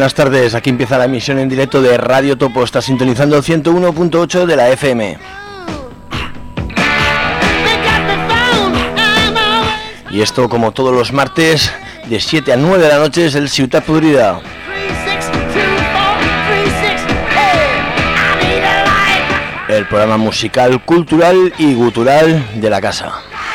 buenas tardes. Aquí empieza la emisión en directo de Radio Topo. Está sintonizando el 101.8 de la FM. Y esto, como todos los martes, de 7 a 9 de la noche, es el Ciutat Podrida. El programa musical, cultural y gutural de la casa.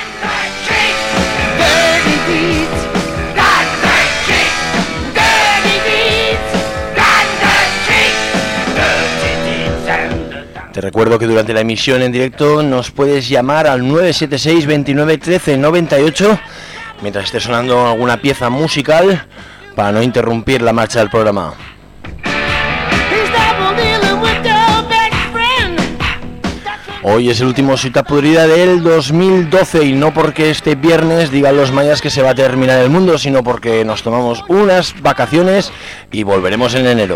Te recuerdo que durante la emisión en directo nos puedes llamar al 976 29 13 98 mientras esté sonando alguna pieza musical para no interrumpir la marcha del programa. Hoy es el último Ciutat Podrida del 2012 y no porque este viernes digan los mayas que se va a terminar el mundo, sino porque nos tomamos unas vacaciones y volveremos en enero.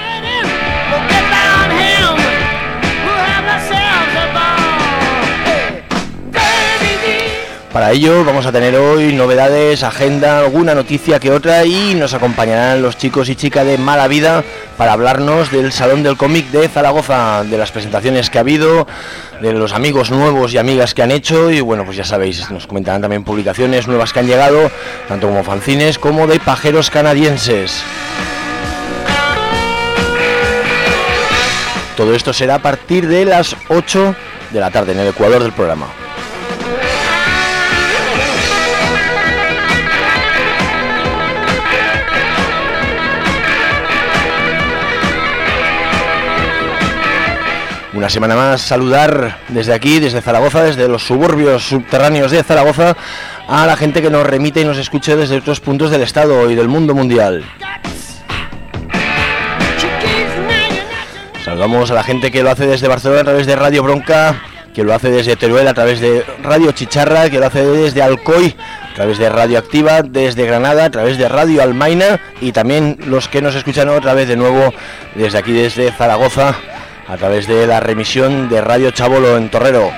Para ello vamos a tener hoy novedades, agenda, alguna noticia que otra y nos acompañarán los chicos y chicas de Mala Vida para hablarnos del Salón del Cómic de Zaragoza, de las presentaciones que ha habido, de los amigos nuevos y amigas que han hecho y bueno, pues ya sabéis, nos comentarán también publicaciones nuevas que han llegado, tanto como fanzines como de pajeros canadienses. Todo esto será a partir de las 8 de la tarde en el ecuador del programa. Una semana más saludar desde aquí, desde Zaragoza, desde los suburbios subterráneos de Zaragoza, a la gente que nos remite y nos escuche desde otros puntos del estado y del mundo mundial. Saludamos a la gente que lo hace desde Barcelona a través de Radio Bronca, que lo hace desde Teruel a través de Radio Chicharra, que lo hace desde Alcoy a través de Radio Activa, desde Granada a través de Radio Almaina y también los que nos escuchan otra vez de nuevo desde aquí, desde Zaragoza, a través de la remisión de Radio Chabolo en Torrero.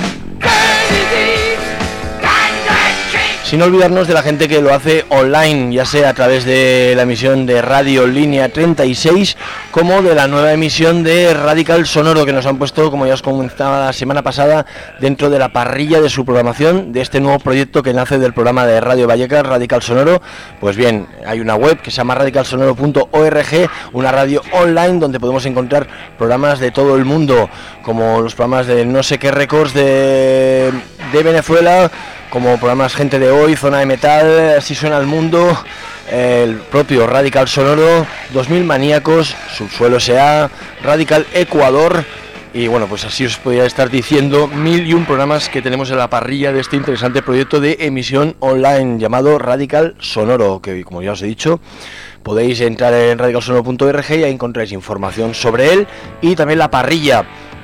Sin olvidarnos de la gente que lo hace online, ya sea a través de la emisión de Radio Línea 36, como de la nueva emisión de Radical Sonoro, que nos han puesto, como ya os comentaba la semana pasada, dentro de la parrilla de su programación, de este nuevo proyecto que nace del programa de Radio Vallecas, Radical Sonoro. Pues bien, hay una web que se llama radicalsonoro.org, una radio online donde podemos encontrar programas de todo el mundo, como los programas de No sé qué Records de Venezuela, como programas Gente de Hoy, Zona de Metal, Así Suena el Mundo, el propio Radical Sonoro, 2000 Maníacos, Subsuelo S.A., Radical Ecuador, y bueno, pues así os podría estar diciendo 1001 programas que tenemos en la parrilla de este interesante proyecto de emisión online llamado Radical Sonoro, que como ya os he dicho, podéis entrar en radicalsonoro.org y ahí encontráis información sobre él y también la parrilla.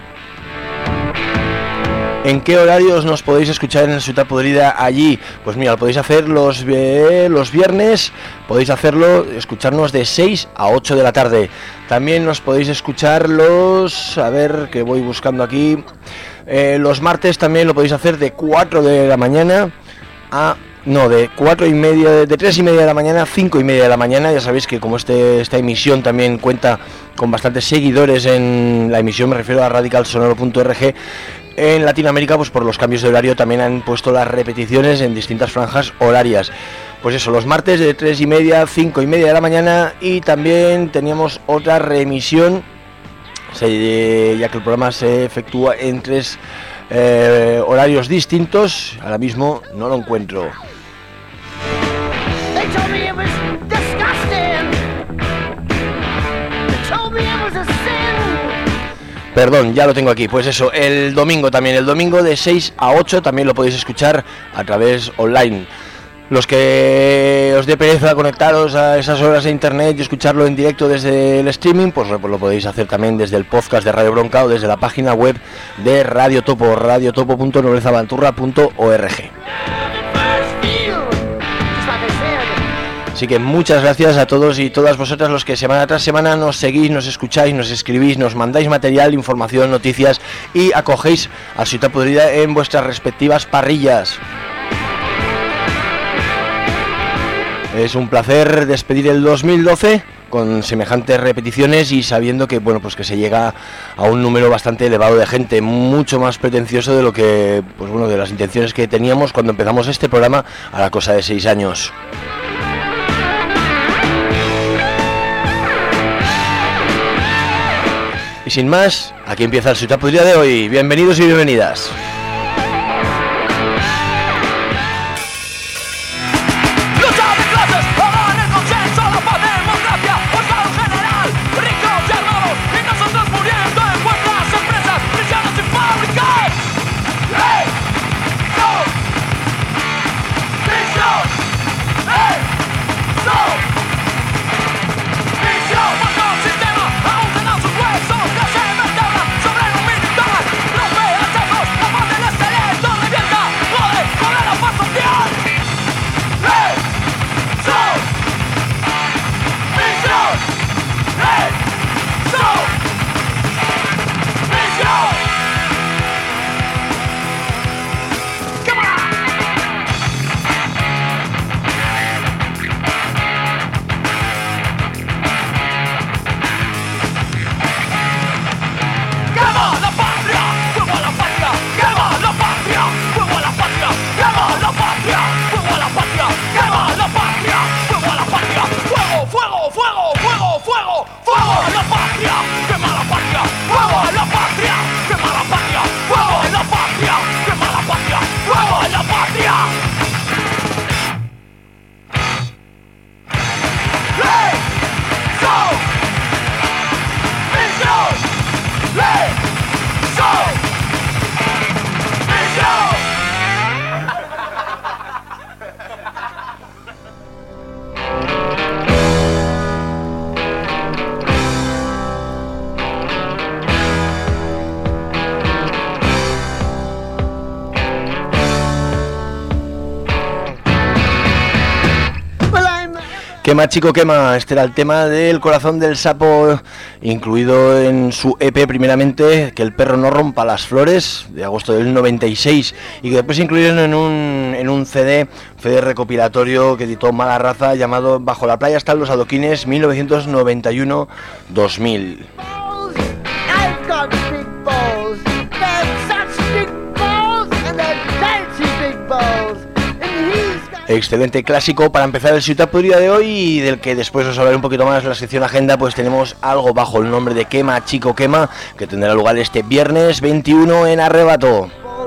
¿En qué horarios nos podéis escuchar en el Ciutat Podrida allí? Pues mira, lo podéis hacer los viernes, podéis escucharnos de 6 a 8 de la tarde. También nos podéis escuchar a ver, que voy buscando aquí, los martes también lo podéis hacer de 4 de la mañana de 4:30, de 3:30 de la mañana a 5:30 de la mañana. Ya sabéis que como esta emisión también cuenta con bastantes seguidores en la emisión, me refiero a radicalsonoro.org, en Latinoamérica, pues por los cambios de horario también han puesto las repeticiones en distintas franjas horarias. Pues eso, los martes de 3:30 a 5:30 de la mañana, y también teníamos otra remisión, ya que el programa se efectúa en 3 horarios distintos. Ahora mismo no lo encuentro. Perdón, ya lo tengo aquí. Pues eso, el domingo de 6 a 8 también lo podéis escuchar a través online. Los que os dé pereza conectaros a esas horas de internet y escucharlo en directo desde el streaming, pues lo podéis hacer también desde el podcast de Radio Bronca o desde la página web de Radio Topo, radiotopo.noblezaventurra.org. Así que muchas gracias a todos y todas vosotras los que semana tras semana nos seguís, nos escucháis, nos escribís, nos mandáis material, información, noticias y acogéis a Ciutat Podrida en vuestras respectivas parrillas. Es un placer despedir el 2012 con semejantes repeticiones y sabiendo que, bueno, pues que se llega a un número bastante elevado de gente, mucho más pretencioso de lo que, pues bueno, de las intenciones que teníamos cuando empezamos este programa a la cosa de 6 años. Y sin más, aquí empieza el Setup del día de hoy. Bienvenidos y bienvenidas. Quema chico quema, este era el tema del Corazón del Sapo, incluido en su EP primeramente, Que el perro no rompa las flores, de agosto del 96, y que después incluyeron en un CD recopilatorio que editó Mala Raza, llamado Bajo la playa están los adoquines 1991-2000. Excelente clásico para empezar el Setup del día de hoy, y del que después os hablaré un poquito más en la sección agenda. Pues tenemos algo bajo el nombre de Quema Chico Quema, que tendrá lugar este viernes 21 en Arrebato.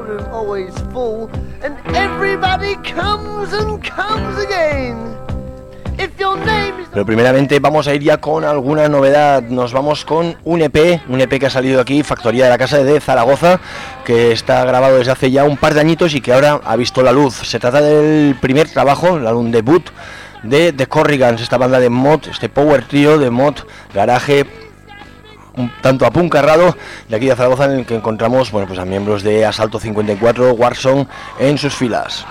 Pero primeramente vamos a ir ya con alguna novedad. Nos vamos con un EP que ha salido aquí, Factoría de la Casa de Zaragoza, que está grabado desde hace ya un par de añitos y que ahora ha visto la luz. Se trata del primer trabajo, el álbum debut de The Corrigans, esta banda de mod, este power trio de mod, garaje, un tanto apuncarrado, de aquí de Zaragoza, en el que encontramos, bueno, pues a miembros de Asalto 54, Warzone en sus filas.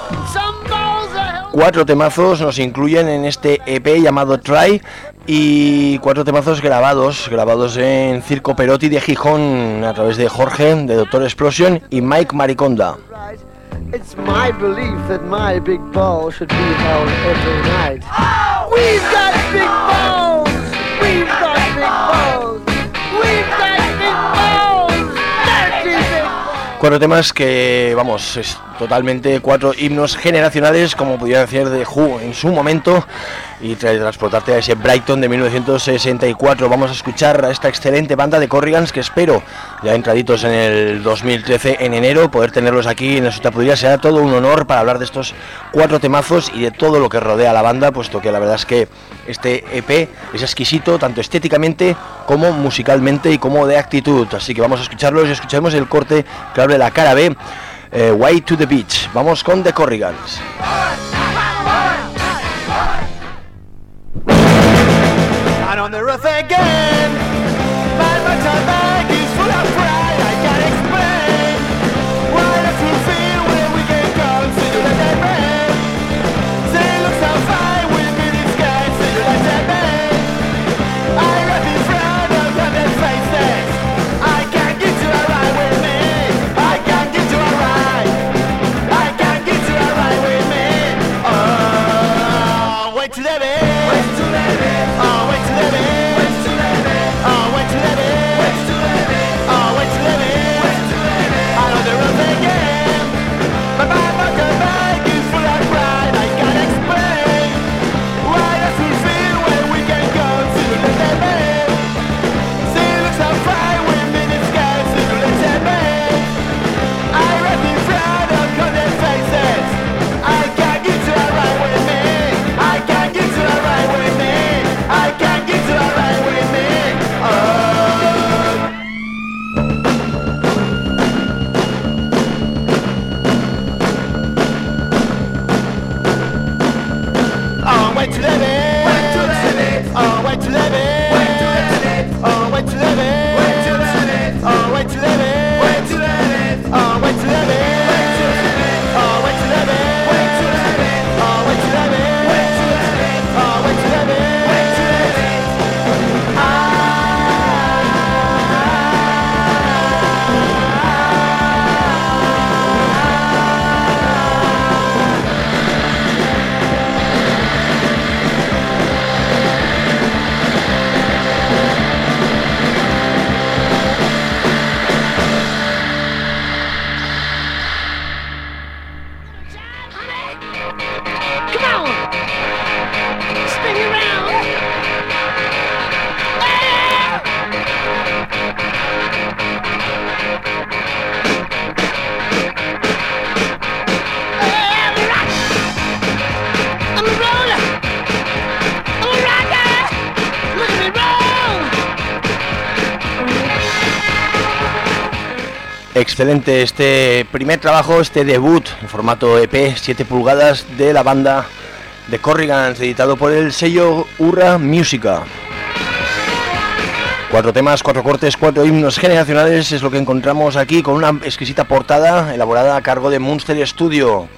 4 temazos nos incluyen en este EP llamado Try, y 4 temazos grabados en Circo Perotti de Gijón a través de Jorge, de Doctor Explosion, y Mike Mariconda. It's my belief that my big ball should be held every night. Oh! We've got big balls! We've got big balls! We've got big balls! Dirty big balls! 4 temas que, vamos, es totalmente 4 himnos generacionales, como podía decir de Who en su momento, y transportarte a ese Brighton de 1964. Vamos a escuchar a esta excelente banda de Corrigans, que espero, ya entraditos en el 2013, en enero, poder tenerlos aquí en el Setup. Será todo un honor para hablar de estos 4 temazos y de todo lo que rodea a la banda, puesto que la verdad es que este EP es exquisito, tanto estéticamente como musicalmente y como de actitud. Así que vamos a escucharlos y escuchemos el corte que abre la cara B, Way to the Beach. Vamos con The Corrigans. And on the roof again, my motor bag is full of pride. I can't explain why does it feel when we get considered a dead man. They look so fine with me disguise, considered a dead man. I rap in front of them and faces. I can't get to a ride with me. I can't get to a ride. I can't get to a ride with me. Oh, wait to the bed. Wait to the bed. Oh, wait. Excelente este primer trabajo, este debut en formato EP 7 pulgadas de la banda de Corrigans, editado por el sello Urra Musica. 4 temas, 4 cortes, 4 himnos generacionales es lo que encontramos aquí, con una exquisita portada elaborada a cargo de Munster Studio.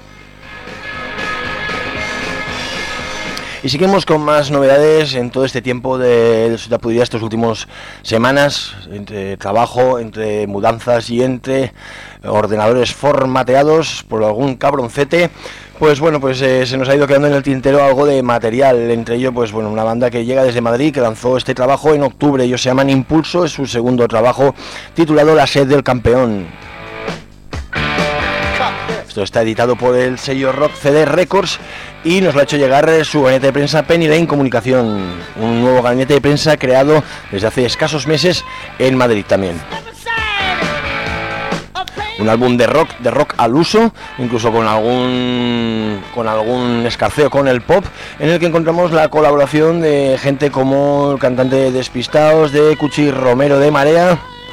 Y seguimos con más novedades en todo este tiempo de Sotapudría, estas últimas semanas, entre trabajo, entre mudanzas y entre ordenadores formateados por algún cabroncete. Pues bueno, se nos ha ido quedando en el tintero algo de material, entre ello pues bueno, una banda que llega desde Madrid, que lanzó este trabajo en octubre. Ellos se llaman Impulso, es su segundo trabajo titulado La Sed del Campeón. Esto está editado por el sello Rock CD Records y nos lo ha hecho llegar su gabinete de prensa Penny Lane Comunicación, un nuevo gabinete de prensa creado desde hace escasos meses en Madrid también. Un álbum de rock al uso, incluso con algún escarceo con el pop, en el que encontramos la colaboración de gente como el cantante de Despistaos, de Cuchi Romero de Marea,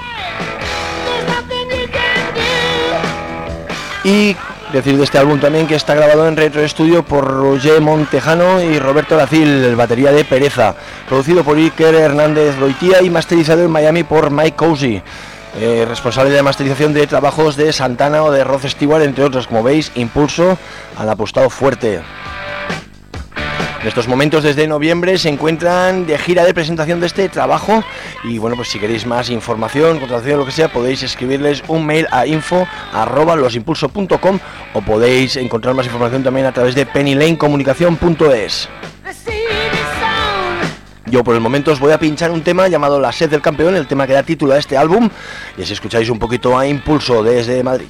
y decir de este álbum también que está grabado en Retro Studio por Roger Montejano y Roberto Lacil, batería de Pereza, producido por Iker Hernández Loitía y masterizado en Miami por Mike Cousy, responsable de la masterización de trabajos de Santana o de Rod Stewart, entre otros. Como veis, Impulso han apostado fuerte. En estos momentos, desde noviembre, se encuentran de gira de presentación de este trabajo. Y bueno, pues si queréis más información, contratación, lo que sea, podéis escribirles un mail a info@losimpulso.com o podéis encontrar más información también a través de pennylanecomunicación.es. Yo por el momento os voy a pinchar un tema llamado La Sed del Campeón, el tema que da título a este álbum, y así escucháis un poquito a Impulso desde Madrid.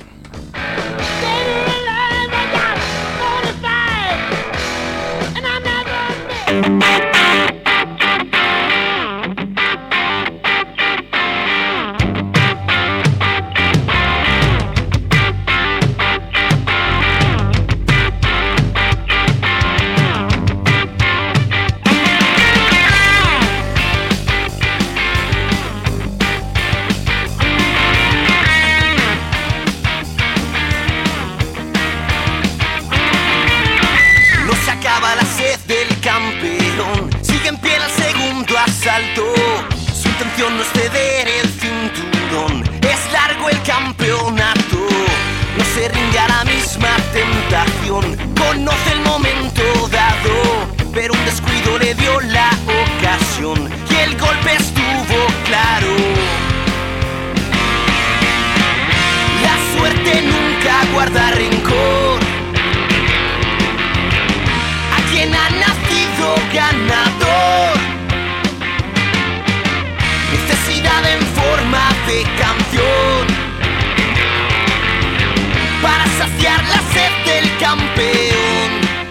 Su intención no es ceder el cinturón, es largo el campeonato. No se rinde a la misma tentación, conoce el momento dado, pero un descuido le dio la ocasión y el golpe estuvo claro. La suerte nunca guarda rencor a quien ha nacido ganador. En forma de canción para saciar la sed del campeón.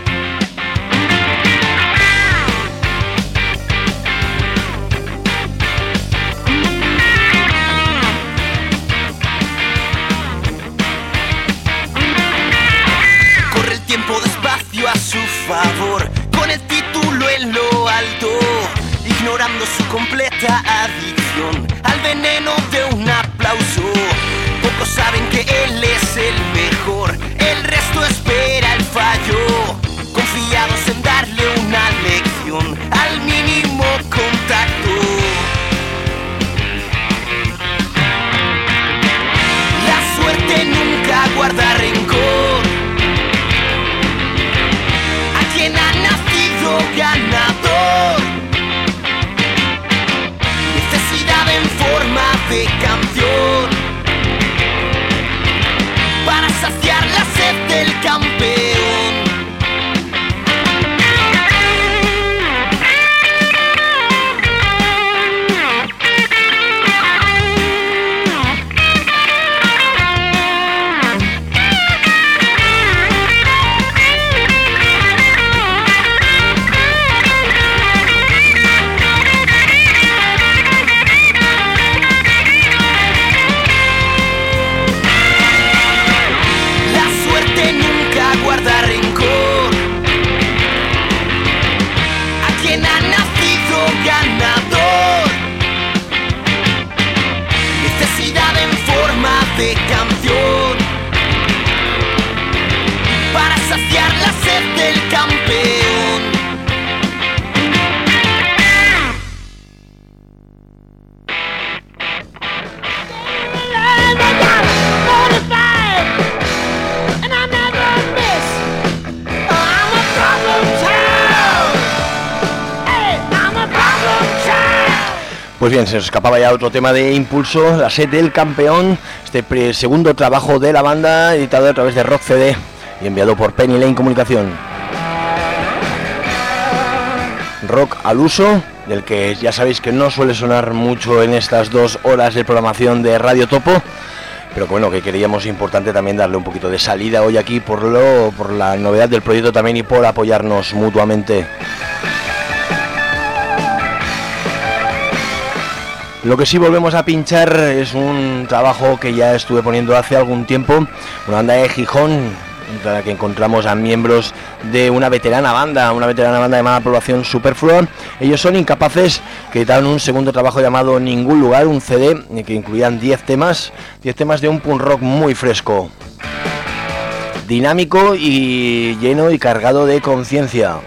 Corre el tiempo despacio a su favor, con el título en lo alto, ignorando su completa adicción al veneno de un aplauso. Pocos saben que él es el mejor, el resto espera el fallo, confiados en darle una lección al mínimo contacto. La suerte nunca guarda rencor a quien ha nacido ganador. En forma de canción para saciar la sed del campeón. de canción para saciar la sed del campeón. Pues bien, se nos escapaba ya otro tema de impulso, la sed del campeón, este segundo trabajo de la banda, editado a través de Rock CD y enviado por Penny Lane Comunicación. Rock al uso, del que ya sabéis que no suele sonar mucho en estas 2 horas de programación de Radio Topo, pero que bueno, que queríamos importante también darle un poquito de salida hoy aquí por la novedad del proyecto también y por apoyarnos mutuamente. Lo que sí volvemos a pinchar es un trabajo que ya estuve poniendo hace algún tiempo, una banda de Gijón, en la que encontramos a miembros de una veterana banda llamada Población Superflua. Ellos son Incapaces, que editaron un segundo trabajo llamado Ningún Lugar, un CD que incluían 10 temas de un punk rock muy fresco, dinámico y lleno y cargado de conciencia.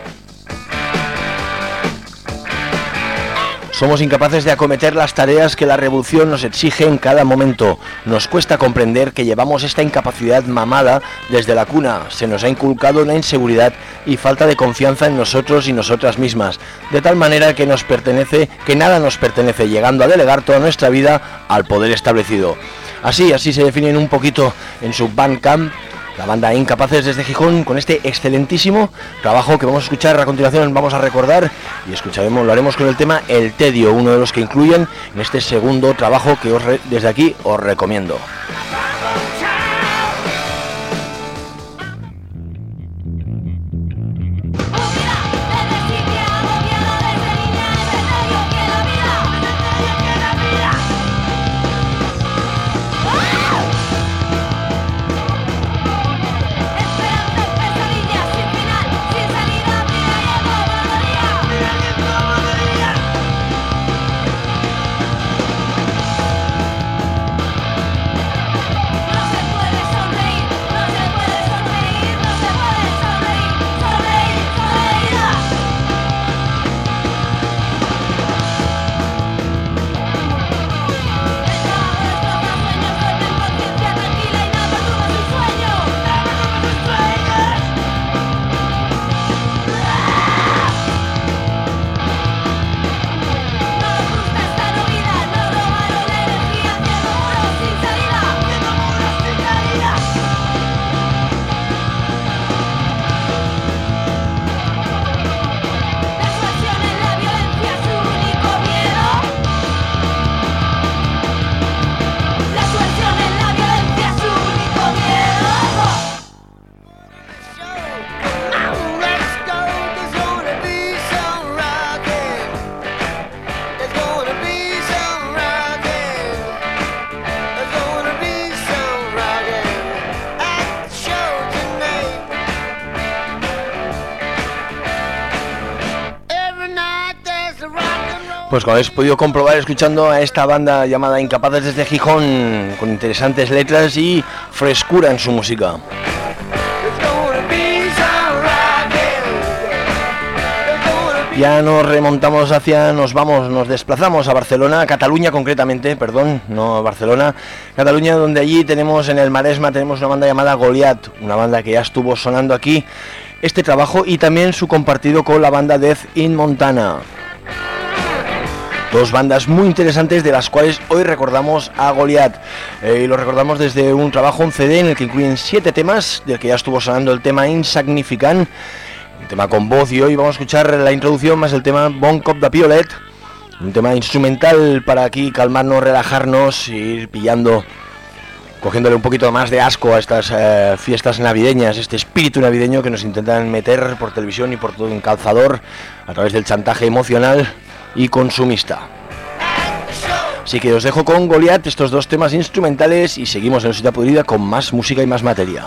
Somos incapaces de acometer las tareas que la revolución nos exige en cada momento. Nos cuesta comprender que llevamos esta incapacidad mamada desde la cuna. Se nos ha inculcado una inseguridad y falta de confianza en nosotros y nosotras mismas, de tal manera que nada nos pertenece, llegando a delegar toda nuestra vida al poder establecido. Así se definen un poquito en su Bandcamp la banda Incapaces desde Gijón, con este excelentísimo trabajo que vamos a escuchar a continuación. Vamos a recordar y lo haremos con el tema El Tedio, uno de los que incluyen en este segundo trabajo que desde aquí os recomiendo. Pues como habéis podido comprobar escuchando a esta banda llamada Incapaces desde Gijón, con interesantes letras y frescura en su música. Ya nos desplazamos a Barcelona, a Cataluña concretamente, no a Barcelona, Cataluña, donde allí tenemos en el Maresma una banda llamada Goliat, una banda que ya estuvo sonando aquí este trabajo y también su compartido con la banda Death in Montana. Dos bandas muy interesantes de las cuales hoy recordamos a Goliat. Y lo recordamos desde un trabajo, un CD en el que incluyen 7 temas, del que ya estuvo sonando el tema Insignificant, un tema con voz, y hoy vamos a escuchar la introducción más el tema Bon Cop de Piolet, un tema instrumental para aquí calmarnos, relajarnos, ir cogiéndole un poquito más de asco a estas fiestas navideñas, este espíritu navideño que nos intentan meter por televisión y por todo un calzador a través del chantaje emocional y consumista. Así que os dejo con Goliat, estos 2 temas instrumentales, y seguimos en Ciudad Podrida con más música y más materia.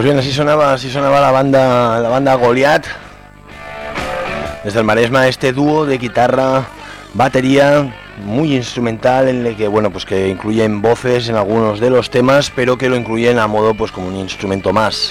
Pues bien, así sonaba la banda Goliat. Desde el Maresma, este dúo de guitarra, batería, muy instrumental, en el que, bueno, pues que incluyen voces en algunos de los temas, pero que lo incluyen a modo, pues como un instrumento más.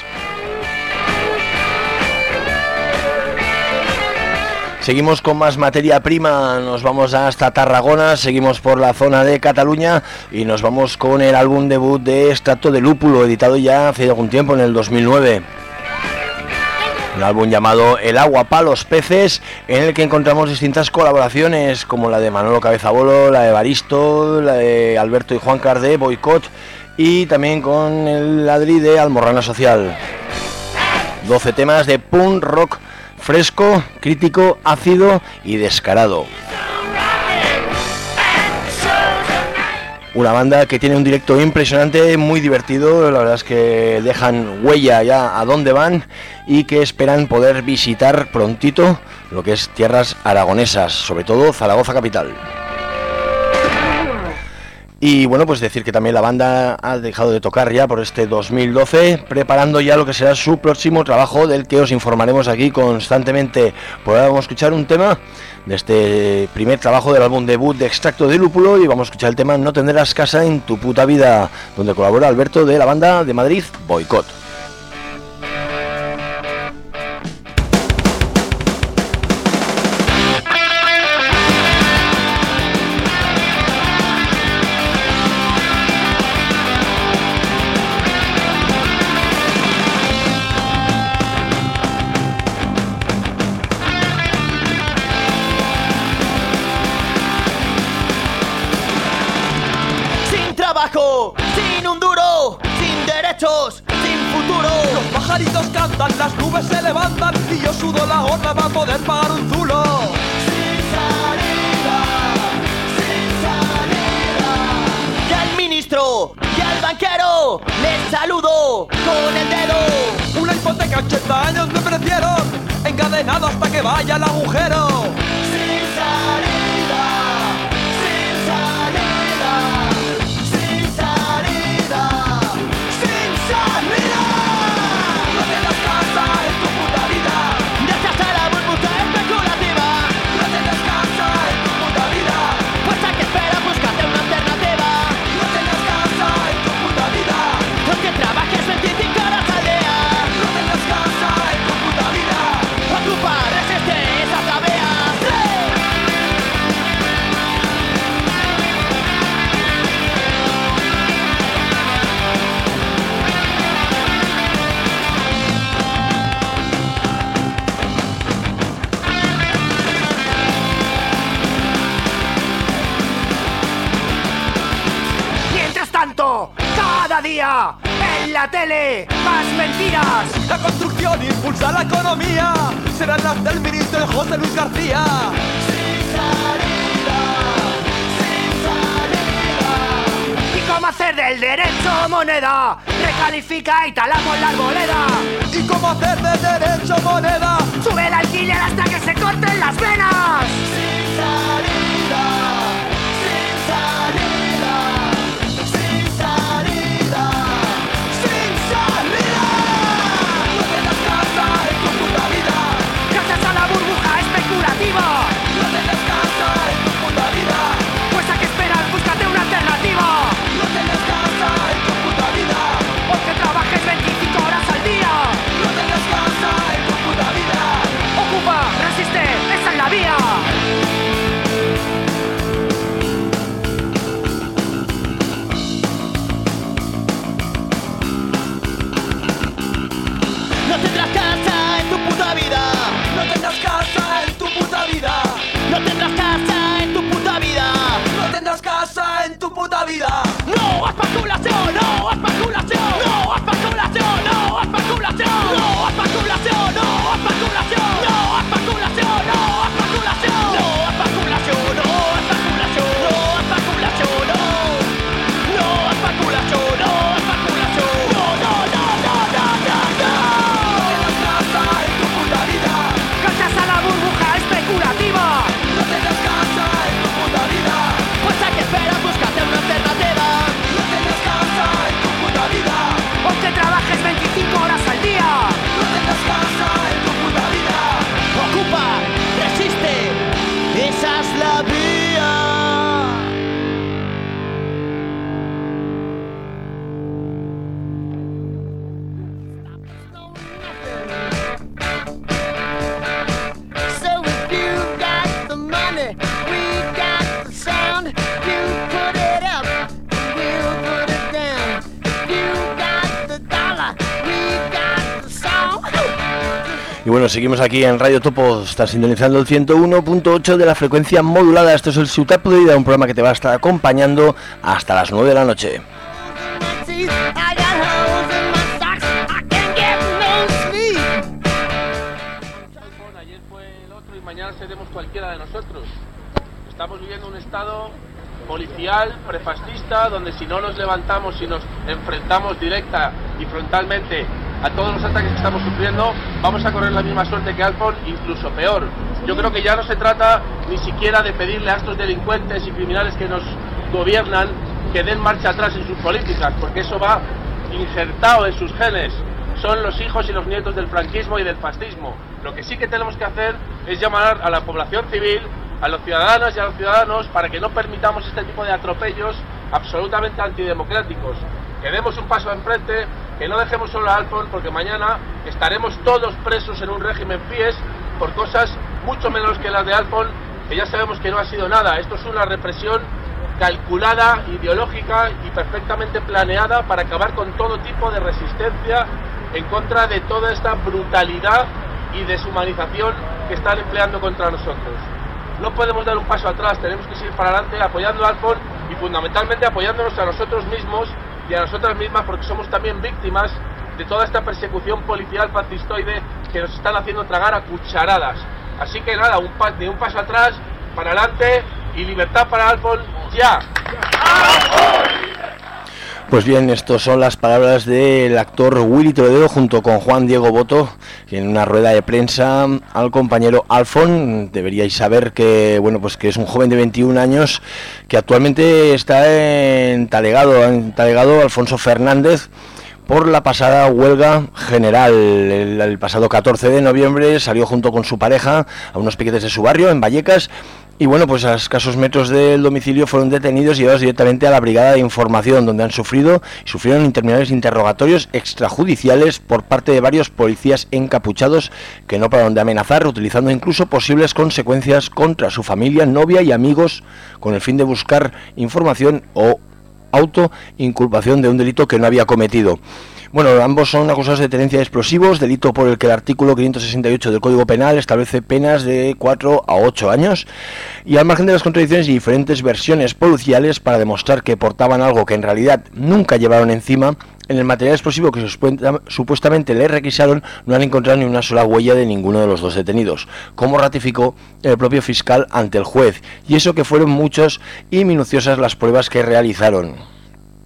Seguimos con más materia prima, nos vamos hasta Tarragona, seguimos por la zona de Cataluña y nos vamos con el álbum debut de Extracto de Lúpulo, editado ya hace algún tiempo, en el 2009. Un álbum llamado El agua pa' los peces, en el que encontramos distintas colaboraciones, como la de Manolo Cabezabolo, la de Baristo, la de Alberto y Juan Cardé, Boicot, y también con el ladri de Almorrana Social. 12 temas de punk rock fresco, crítico, ácido y descarado. Una banda que tiene un directo impresionante, muy divertido, la verdad es que dejan huella ya a dónde van y que esperan poder visitar prontito lo que es tierras aragonesas, sobre todo Zaragoza capital. Y bueno, pues decir que también la banda ha dejado de tocar ya por este 2012, preparando ya lo que será su próximo trabajo, del que os informaremos aquí constantemente. Por ahora vamos a escuchar un tema de este primer trabajo del álbum debut de Extracto de Lúpulo y vamos a escuchar el tema No tendrás casa en tu puta vida, donde colabora Alberto de la banda de Madrid, Boicot. Sin un duro, sin derechos, sin futuro. Los pajaritos cantan, las nubes se levantan y yo sudo la gorra para poder pagar un zulo. Sin salida, sin salida. Y al ministro y al banquero les saludo con el dedo. Una hipoteca 80 años me ofrecieron, encadenado hasta que vaya al agujero. Sin salida, sin salida. No tienes casa en tu puta vida. Gracias a la burbuja especulativa. No tienes casa en tu puta vida. Pues a qué esperas, búscate una alternativa. No tienes casa en tu puta vida. Aunque trabajes 25 horas al día. No tienes casa en tu puta vida. Ocupa, resiste esa tarea. Mientras tanto, cada día en la tele más mentiras. La construcción impulsa la economía. Serán las del ministro José Luis García. Sin salida, sin salida. ¿Y cómo hacer del derecho moneda? Recalifica y talamos la arboleda. ¿Y cómo hacer de derecho moneda? Sube el alquiler hasta que se corten las venas. Sin salida, sin salida, sin salida, sin salida. No tienes casa en tu puta vida. Gracias a la burbuja especulativa. No tienes casa en tu puta vida. Pues a qué esperas, búscate una alternativa. No tienes casa en tu puta vida. Porque trabajes 25 horas al día. No tienes casa en tu puta vida. Ocupa, resiste, esa es la vía. No tendrás casa en tu puta vida. No tendrás casa en tu puta vida. No tendrás casa en tu puta vida. No tendrás casa en tu puta vida. No a especulación, no a especulación, no a especulación, no a especulación, no a especulación, no a especulación, no a especulación, no a especulación, no a especulación, no a especulación, no a especulación, no, no a especulación, no a especulación, no, no, no, no, no, no, no. No tendrás casa en tu puta vida. Gracias a la burbuja especulativa. No tendrás casa Y bueno, seguimos aquí en Radio Topo, está sintonizando el 101.8 de la frecuencia modulada. Esto es el Ciutat Podrida, un programa que te va a estar acompañando hasta las 9 de la noche. Ayer fue el otro y mañana seremos cualquiera de nosotros. Estamos viviendo un estado policial, prefascista, donde si no nos levantamos y nos enfrentamos directa y frontalmente a todos los ataques que estamos sufriendo, vamos a correr la misma suerte que Alfon, incluso peor. Yo creo que ya no se trata ni siquiera de pedirle a estos delincuentes y criminales que nos gobiernan que den marcha atrás en sus políticas, porque eso va injertado en sus genes. Son los hijos y los nietos del franquismo y del fascismo. Lo que sí que tenemos que hacer es llamar a la población civil, a los ciudadanos y a los ciudadanos, para que no permitamos este tipo de atropellos absolutamente antidemocráticos. Que demos un paso enfrente, que no dejemos solo a Alfon, porque mañana estaremos todos presos en un régimen FIES por cosas mucho menos que las de Alfon, que ya sabemos que no ha sido nada. Esto es una represión calculada, ideológica y perfectamente planeada para acabar con todo tipo de resistencia en contra de toda esta brutalidad y deshumanización que están empleando contra nosotros. No podemos dar un paso atrás, tenemos que seguir para adelante apoyando a Alfon y fundamentalmente apoyándonos a nosotros mismos y a nosotras mismas, porque somos también víctimas de toda esta persecución policial fascistoide que nos están haciendo tragar a cucharadas. Así que nada, de un paso atrás, para adelante y libertad para Alfon, ya. Pues bien, estas son las palabras del actor Willy Toledo junto con Juan Diego Boto, que en una rueda de prensa al compañero Alfon. Deberíais saber que, bueno, pues que es un joven de 21 años que actualmente está en Talegado Alfonso Fernández por la pasada huelga general. El pasado 14 de noviembre salió junto con su pareja a unos piquetes de su barrio en Vallecas. Y bueno, pues a escasos metros del domicilio fueron detenidos y llevados directamente a la Brigada de Información, donde sufrieron interminables interrogatorios extrajudiciales por parte de varios policías encapuchados que no pararon de amenazar, utilizando incluso posibles consecuencias contra su familia, novia y amigos, con el fin de buscar información o autoinculpación de un delito que no había cometido. Bueno, ambos son acusados de tenencia de explosivos, delito por el que el artículo 568 del Código Penal establece penas de 4 a 8 años, y al margen de las contradicciones y diferentes versiones policiales para demostrar que portaban algo que en realidad nunca llevaron encima, en el material explosivo que supuestamente le requisaron no han encontrado ni una sola huella de ninguno de los dos detenidos, como ratificó el propio fiscal ante el juez, y eso que fueron muchas y minuciosas las pruebas que realizaron.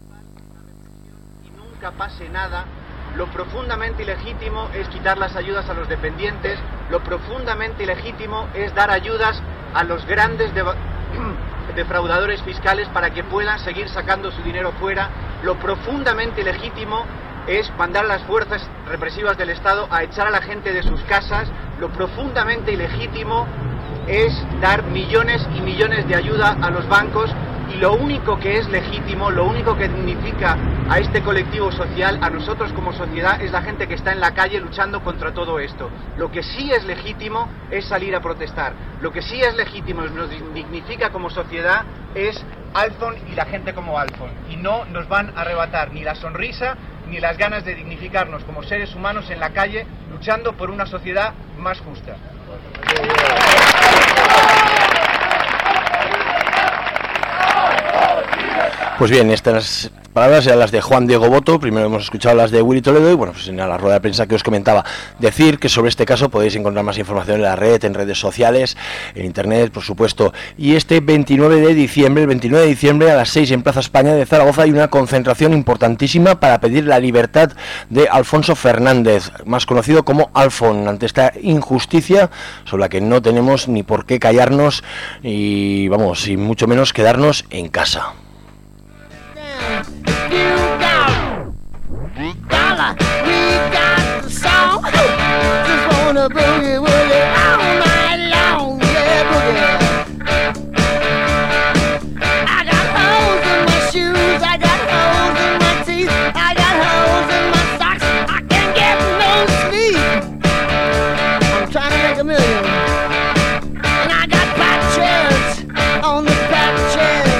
Pase nada, lo profundamente ilegítimo es quitar las ayudas a los dependientes, lo profundamente ilegítimo es dar ayudas a los grandes defraudadores fiscales para que puedan seguir sacando su dinero fuera, lo profundamente ilegítimo es mandar a las fuerzas represivas del Estado a echar a la gente de sus casas, lo profundamente ilegítimo es dar millones y millones de ayuda a los bancos. Y lo único que es legítimo, lo único que dignifica a este colectivo social, a nosotros como sociedad, es la gente que está en la calle luchando contra todo esto. Lo que sí es legítimo es salir a protestar. Lo que sí es legítimo y nos dignifica como sociedad es Alfon y la gente como Alfon. Y no nos van a arrebatar ni la sonrisa ni las ganas de dignificarnos como seres humanos en la calle, luchando por una sociedad más justa. Pues bien, estas palabras eran las de Juan Diego Boto. Primero hemos escuchado las de Willy Toledo y bueno, pues en la rueda de prensa que os comentaba. Decir que sobre este caso podéis encontrar más información en la red, en redes sociales, en internet, por supuesto. Y el 29 de diciembre a las 6 en Plaza España de Zaragoza hay una concentración importantísima para pedir la libertad de Alfonso Fernández, más conocido como Alfon, ante esta injusticia sobre la que no tenemos ni por qué callarnos y vamos, y mucho menos quedarnos en casa. Dollar, we got the song. Just wanna boogie woogie all night long, yeah, boogie. I got holes in my shoes, I got holes in my teeth, I got holes in my socks. I can't get no sleep. I'm trying to make a million, and I got patches on the patches.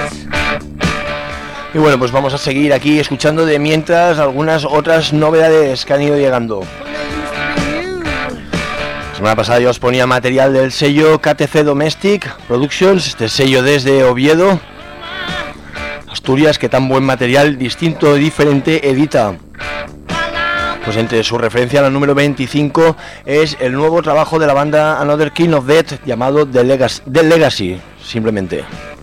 Y bueno, pues vamos a seguir aquí escuchando de mientras algunas otras novedades que han ido llegando. semana pasada yo os ponía material del sello KTC Domestic Productions, este sello desde Oviedo, Asturias, que tan buen material distinto y diferente edita. Pues entre su referencia, la número 25, es el nuevo trabajo de la banda Another King of Death, llamado The Legacy, simplemente.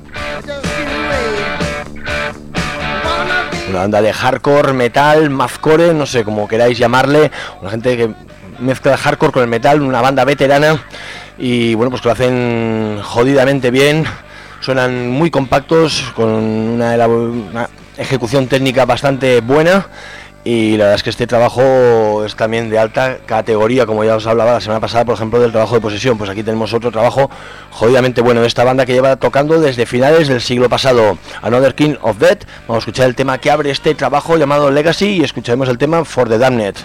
Una banda de hardcore, metal, mathcore, no sé cómo queráis llamarle, una gente que mezcla hardcore con el metal, una banda veterana, y bueno, pues que lo hacen jodidamente bien, suenan muy compactos, con una ejecución técnica bastante buena, y la verdad es que este trabajo es también de alta categoría, como ya os hablaba la semana pasada, por ejemplo, del trabajo de Posesión. Pues aquí tenemos otro trabajo jodidamente bueno de esta banda que lleva tocando desde finales del siglo pasado, Another King of Death. Vamos a escuchar el tema que abre este trabajo llamado Legacy y escucharemos el tema For the Damned.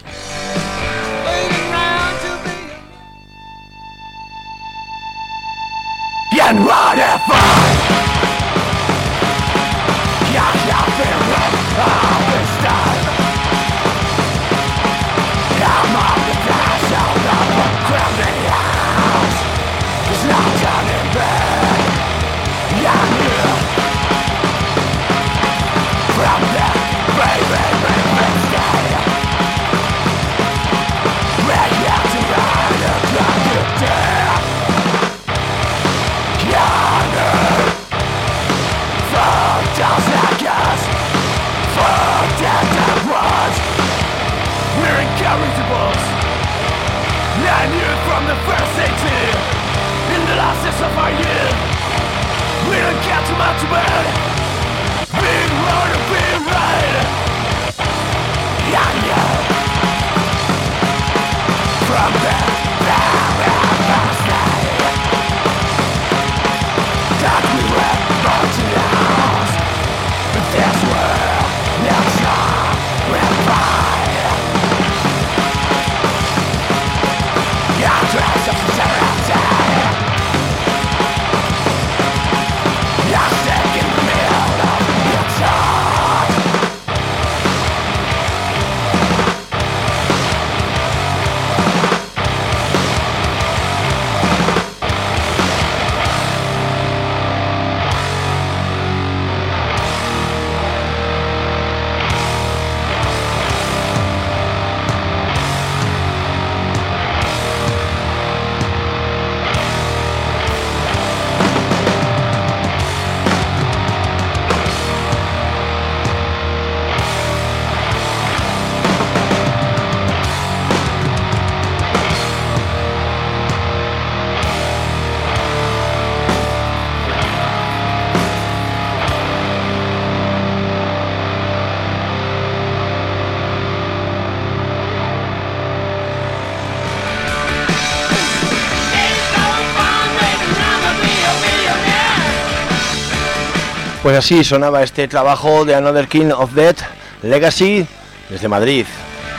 Pues así sonaba este trabajo de Another King of Death, Legacy, desde Madrid.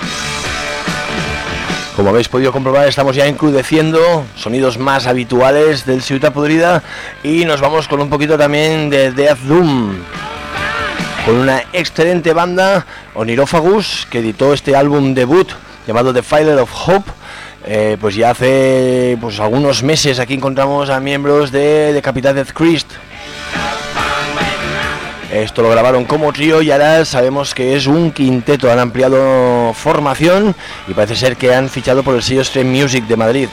Como habéis podido comprobar, estamos ya encrudeciendo sonidos más habituales del Ciutat Podrida y nos vamos con un poquito también de Death Doom, con una excelente banda, Onirophagus, que editó este álbum debut llamado The Fire of Hope. Pues ya hace algunos meses aquí encontramos a miembros de Decapitated Christ. Esto lo grabaron como trío y ahora sabemos que es un quinteto. Han ampliado formación y parece ser que han fichado por el sello Stream Music de Madrid.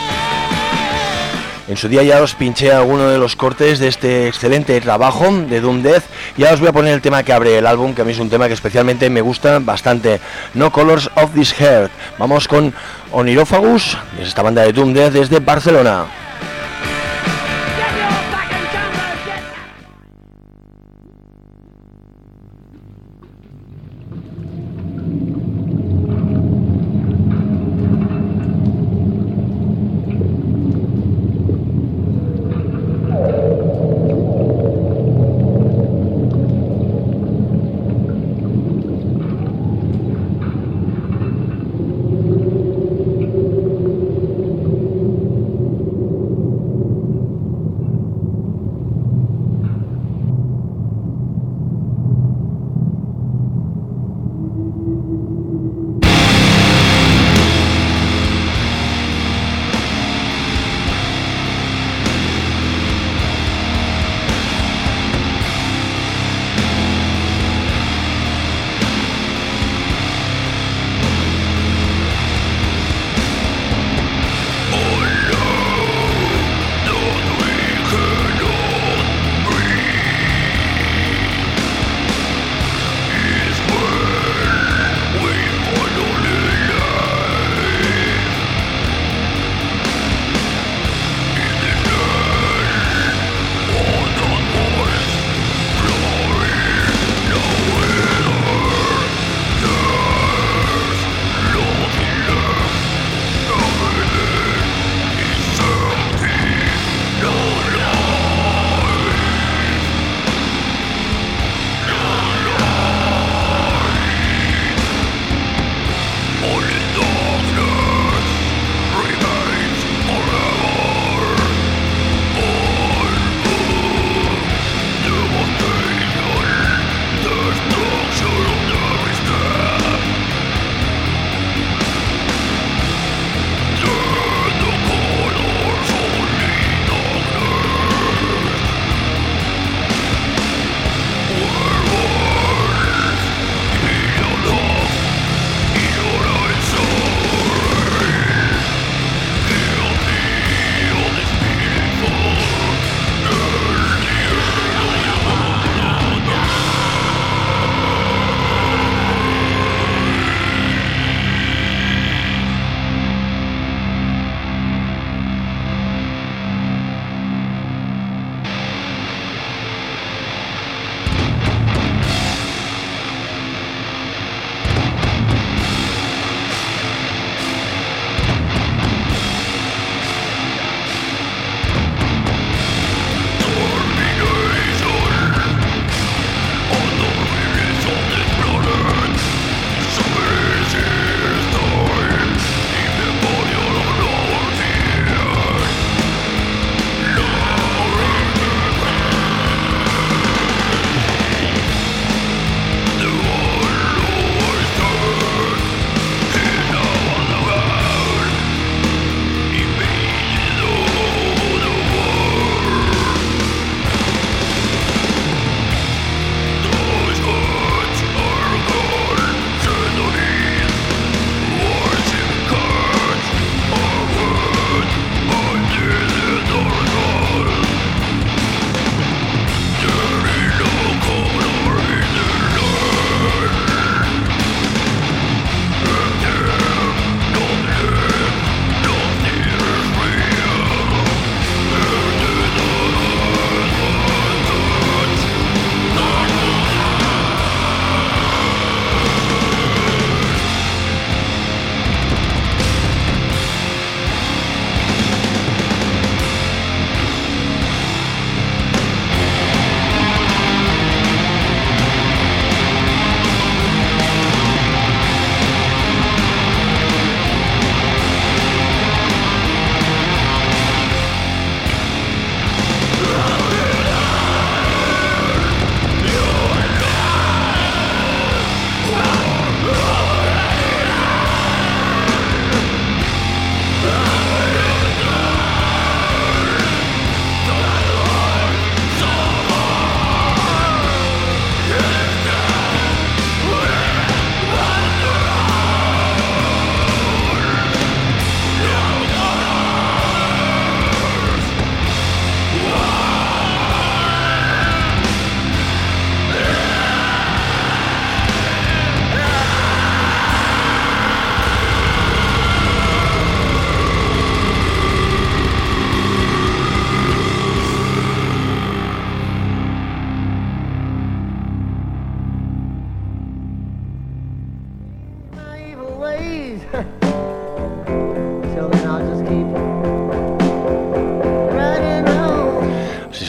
En su día ya os pinché alguno de los cortes de este excelente trabajo de Doom Death y ahora os voy a poner el tema que abre el álbum, que a mí es un tema que especialmente me gusta bastante, No Colors of This Heart. Vamos con Onirophagus, es esta banda de Doom Death desde Barcelona.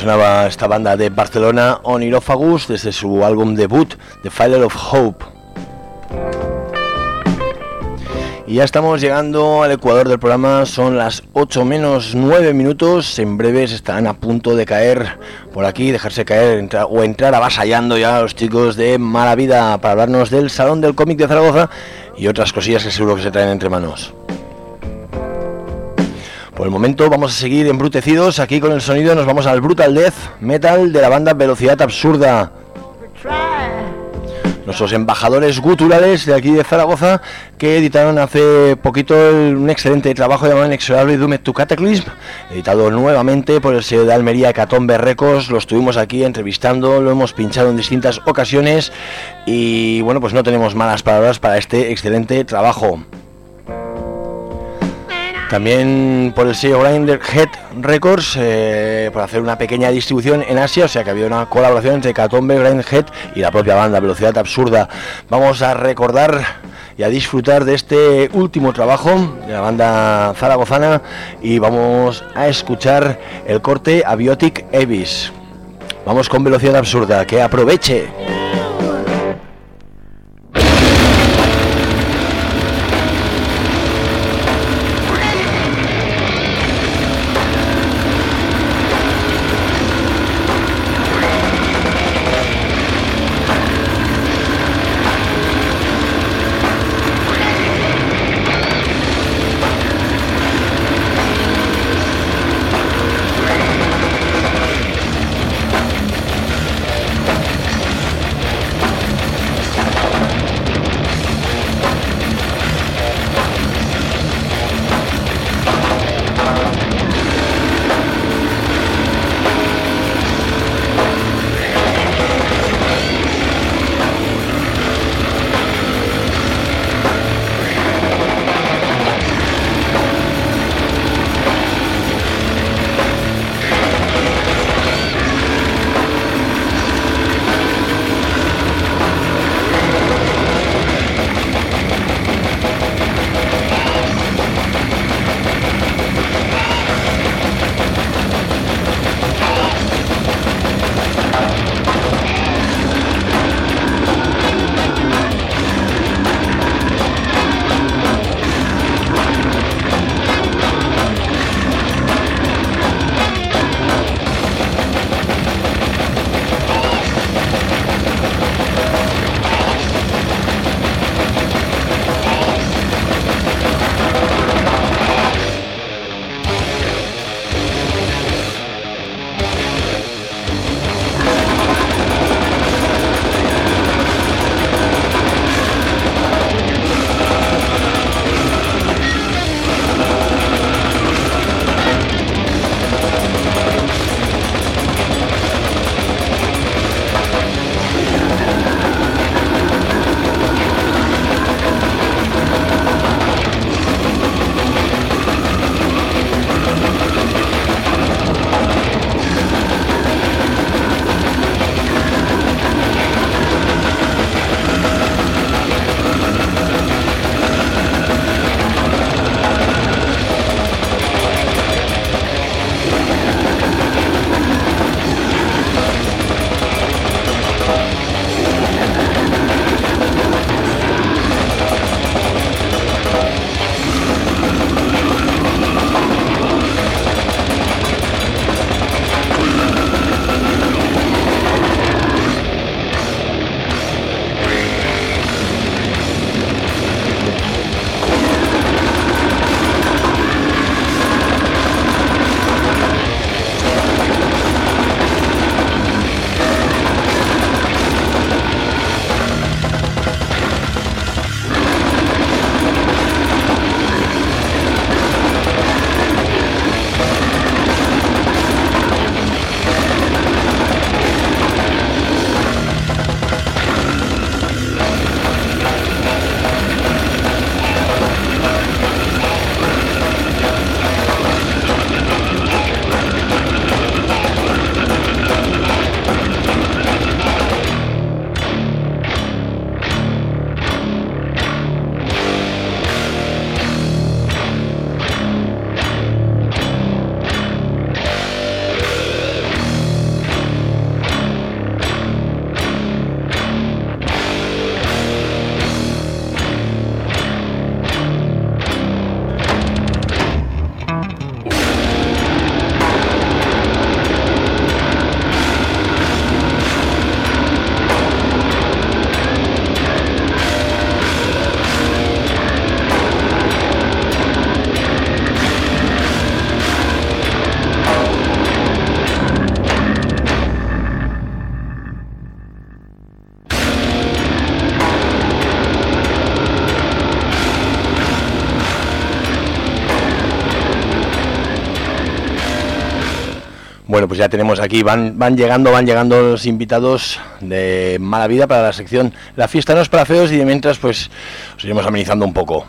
sonaba esta banda de Barcelona, Onirophagus, desde su álbum debut, The Fire of Hope. Y ya estamos llegando al ecuador del programa, son las 8 menos 9 minutos, en breves estarán a punto de caer por aquí, dejarse caer o entrar avasallando ya a los chicos de Mala Vida para hablarnos del Salón del Cómic de Zaragoza y otras cosillas que seguro que se traen entre manos. Por el momento vamos a seguir embrutecidos aquí con el sonido, nos vamos al Brutal Death Metal de la banda Velocidad Absurda. Nuestros embajadores guturales de aquí de Zaragoza, que editaron hace poquito un excelente trabajo llamado Inexorable Doomed to Cataclysm, editado nuevamente por el sello de Almería Hecatombe Records. Lo estuvimos aquí entrevistando, lo hemos pinchado en distintas ocasiones y bueno, pues no tenemos malas palabras para este excelente trabajo. También por el sello Grinderhead Records, por hacer una pequeña distribución en Asia, o sea que ha habido una colaboración entre Hecatombe, Grinderhead y la propia banda Velocidad Absurda. Vamos a recordar y a disfrutar de este último trabajo de la banda zaragozana y vamos a escuchar el corte Abiotic Abyss. Vamos con Velocidad Absurda, que aproveche. Bueno, pues ya tenemos aquí, van llegando los invitados de Mala Vida para la sección La fiesta no es para feos, y de mientras pues os iremos amenizando un poco.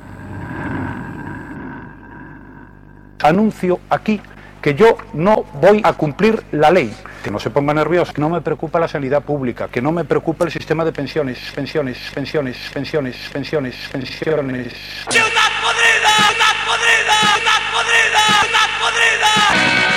Anuncio aquí que yo no voy a cumplir la ley. Que no se ponga nervioso, que no me preocupa la sanidad pública, que no me preocupa el sistema de pensiones. ¡Ciudad podrida! ¡Ciudad podrida! ¡Ciudad podrida! ¡Ciudad podrida!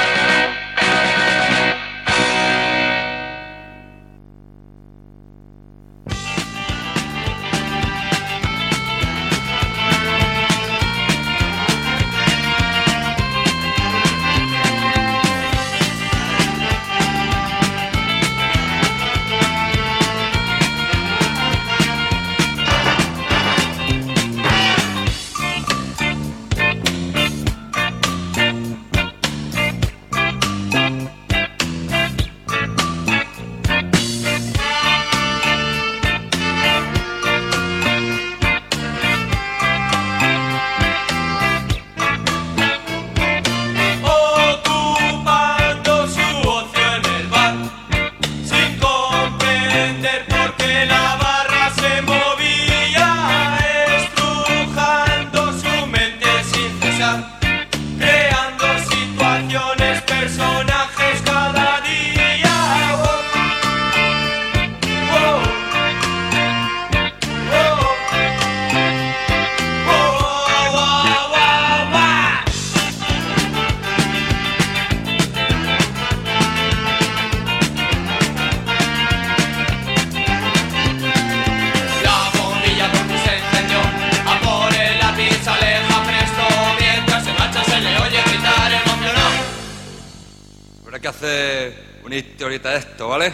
Que hace una historieta de esto, ¿vale?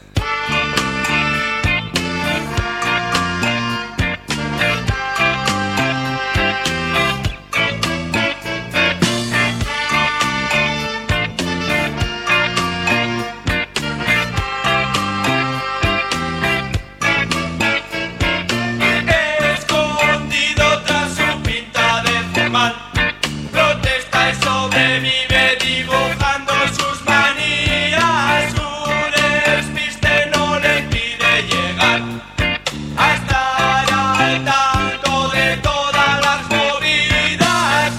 Escondido tras su pinta de formal, protesta y sobrevive dibujando sus manías. Un despiste no le impide llegar a estar al tanto de todas las movidas.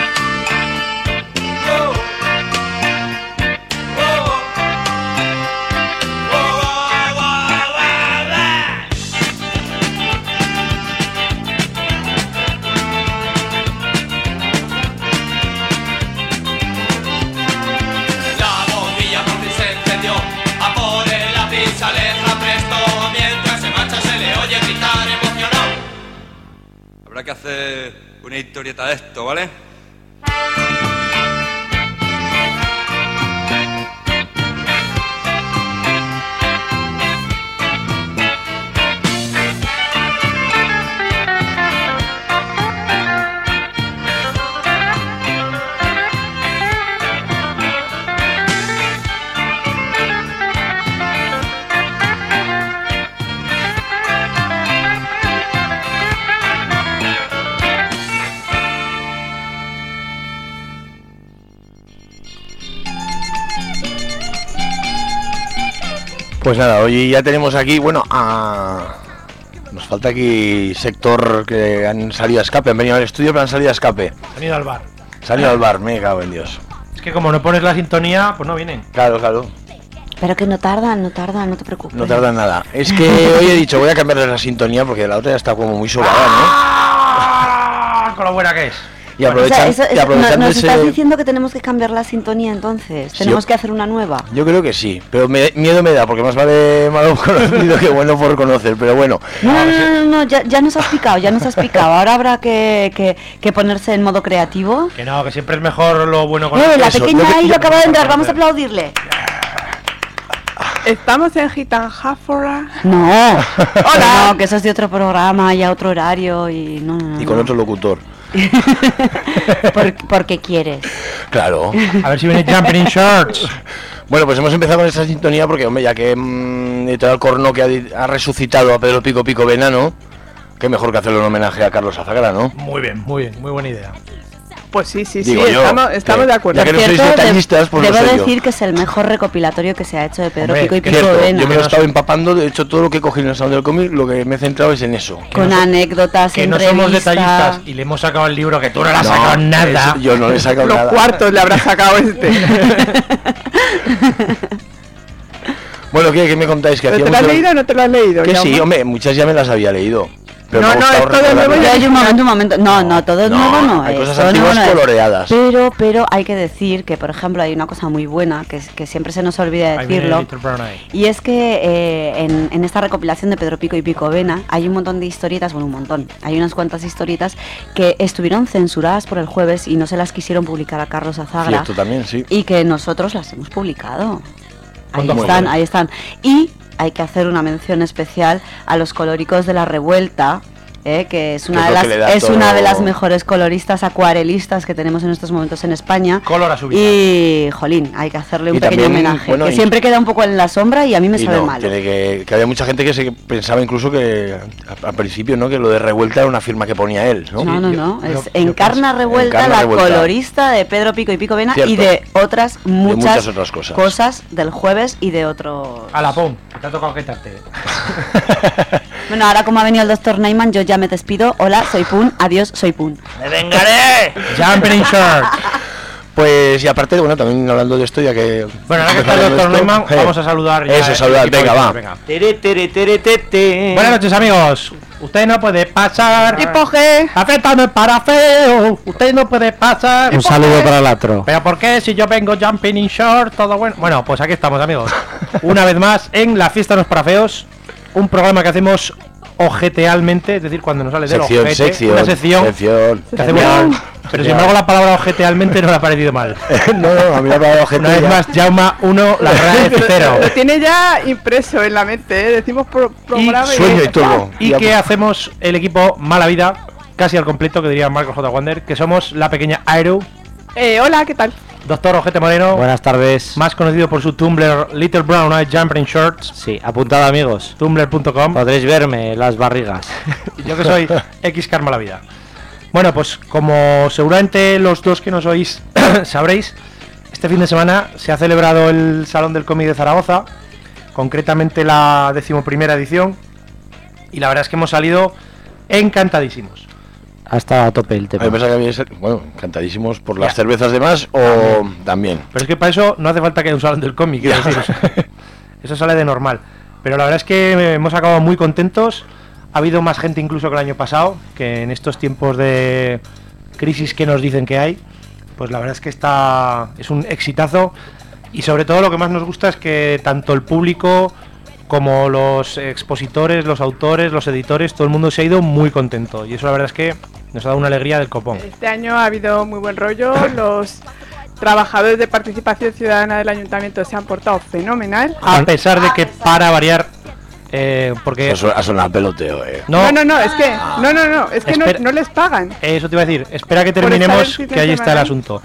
La bombilla por fin se encendió, a por el lápiz se aleja presto, mientras se marcha se le oye gritar emocionado. Habrá que hacer una historieta de esto, ¿vale? Pues nada, hoy ya tenemos aquí, bueno, nos falta aquí sector que han salido a escape, han venido al estudio pero han salido a escape. Han ido al bar. Se han ido al bar, me cago en Dios. Es que como no pones la sintonía, pues no vienen. Claro, claro. Pero que no tardan, no te preocupes. No tardan nada. Es que hoy he dicho, voy a cambiarle la sintonía porque la otra ya está como muy sobada, ¡Ah! Con lo buena que es. ¿no? Y aprovechando nos ese... estás diciendo que tenemos que cambiar la sintonía entonces. Sí, Tenemos que hacer una nueva. Yo creo que sí, pero miedo me da, porque más vale malo conocido que bueno por conocer, pero bueno. No, ya nos has picado, Ahora habrá que ponerse en modo creativo. Que no, que siempre es mejor lo bueno con La eso. pequeña ahí lo acaba de entrar, vamos a aplaudirle. ¿Estamos en Gitanjáfora? No, hola. No, que eso es de otro programa y a otro horario y no. Y con otro locutor. Porque quieres. Claro. A ver si viene Jumping in Shorts. Bueno, pues hemos empezado con esta sintonía porque, hombre, ya que Editorial Corno que ha resucitado a Pedro Pico Pico Venano, qué mejor que hacerle un homenaje a Carlos Azagra, ¿no? Muy bien, muy buena idea. Pues sí, Digo yo, estamos de acuerdo. Ya que no sois detallistas, pues debo lo sé yo. decir que es el mejor recopilatorio que se ha hecho de Pedro Hombre, Pico y Que Pico cierto, Vena. yo me lo he estado empapando, de hecho todo lo que cogí en el salón del cómic, lo que me he centrado es en eso. Con anécdotas, Que en no somos revista. detallistas y le hemos sacado el libro que tú no le has No, sacado nada. eso yo no le he sacado Los nada. cuartos le habrá sacado este. Bueno, ¿qué me contáis? Que ¿Pero hacía te lo has mucho- leído o no te lo has leído? Que sí, Jaume? hombre, muchas ya me las había leído. Pero No, me ha no, gustado es todo recordarlas. nuevo y Hay un momento. No, todo no, nuevo no hay es. cosas todo antiguas nuevo no es. coloreadas. Pero hay que decir que, por ejemplo, hay una cosa muy buena que siempre se nos olvida Ahí viene decirlo. Little Brown Eye. Y es que en esta recopilación de Pedro Pico y Pico Vena hay un montón de historietas, bueno, un montón, hay unas cuantas historietas que estuvieron censuradas por el Jueves y no se las quisieron publicar a Carlos Azagra. Cierto también, sí. Y que nosotros las hemos publicado. Ahí Muy están, bien. ahí están. Y hay que hacer una mención especial a los colóricos de La Revuelta, que es una, Que es lo que le da es una de todo- las mejores coloristas acuarelistas que tenemos en estos momentos en España. Color a su vida. Y, jolín, hay que hacerle un Y pequeño también, homenaje, bueno, que y- siempre queda un poco en la sombra y a mí me Y sabe no, mal. que había mucha gente que se pensaba incluso que al principio, ¿no? Que lo de Revuelta era una firma que ponía él, ¿no? No, yo- es yo Encarna Revuelta, Encarna la Revuelta. colorista de Pedro Pico y Pico Vena y Cierto. de otras muchas muchas otras cosas. del Jueves y de otros. A la POM, que te ha tocado quitarte. Bueno, ahora como ha venido el doctor Neyman, yo ya me despido. Hola, soy Pun. Adiós, soy Pun. ¡Me vengaré! Jumping in shorts. Pues y aparte, bueno, también hablando de esto, ya que... Bueno, ahora que está el doctor Neumann, vamos a saludar ya. Eso, saludar, el equipo venga, de- va. Buenas noches, amigos. Usted no puede pasar. ¿Tipo G? Afectando para feo. Usted no puede pasar. Un saludo para el otro. ¿Pero por qué? Si yo vengo jumping in short, todo bueno. Bueno, pues aquí estamos, amigos. Una vez más en La Fiesta No es para Feos. Un programa que hacemos ojetealmente, es decir, cuando nos sale del Sección, ojete. Una sección que hacemos. Pero sin embargo, la palabra ojetealmente no le ha parecido mal. No, a mí la palabra ojete Una vez ya- más, Jauma 1, la verdad es 0. Lo tiene ya impreso en la mente, ¿eh? Decimos programa sueño y todo. Y Ya, que pues. hacemos el equipo Mala Vida, casi al completo, que diría Marcos J. Wander, que somos la pequeña Aero, Hola, ¿qué tal? Doctor Ojete Moreno, Buenas tardes. más conocido por su Tumblr Little Brown Eye Jumping Shorts, Sí, apuntado amigos. tumblr.com, Podréis verme las barrigas. y yo que soy X Mala Vida. Bueno, pues como seguramente los dos que nos oís sabréis, este fin de semana se ha celebrado el Salón del Cómic de Zaragoza, concretamente la 11ª edición, y la verdad es que hemos salido encantadísimos. Ha estado a tope el A tema. mí me pasa que había ser, bueno, encantadísimos por las Ya. cervezas de más o también. Pero es que para eso no hace falta que haya un salón del cómic, quiero Ya. decir, eso sale de normal. Pero la verdad es que hemos acabado muy contentos. Ha habido más gente incluso que el año pasado, que en estos tiempos de crisis que nos dicen que hay, pues la verdad es que es un exitazo. Y sobre todo lo que más nos gusta es que tanto el público como los expositores, los autores, los editores, todo el mundo se ha ido muy contento. Y eso la verdad es que nos ha dado una alegría del copón. Este año ha habido muy buen rollo. Los trabajadores de participación ciudadana del ayuntamiento se han portado fenomenal. A pesar de que, para variar, porque... Eso ha sonado a peloteo, No, es que es que Espera. no les pagan. Eso te iba a decir, espera que Por terminemos, estar el fin de que ahí está el semana. asunto.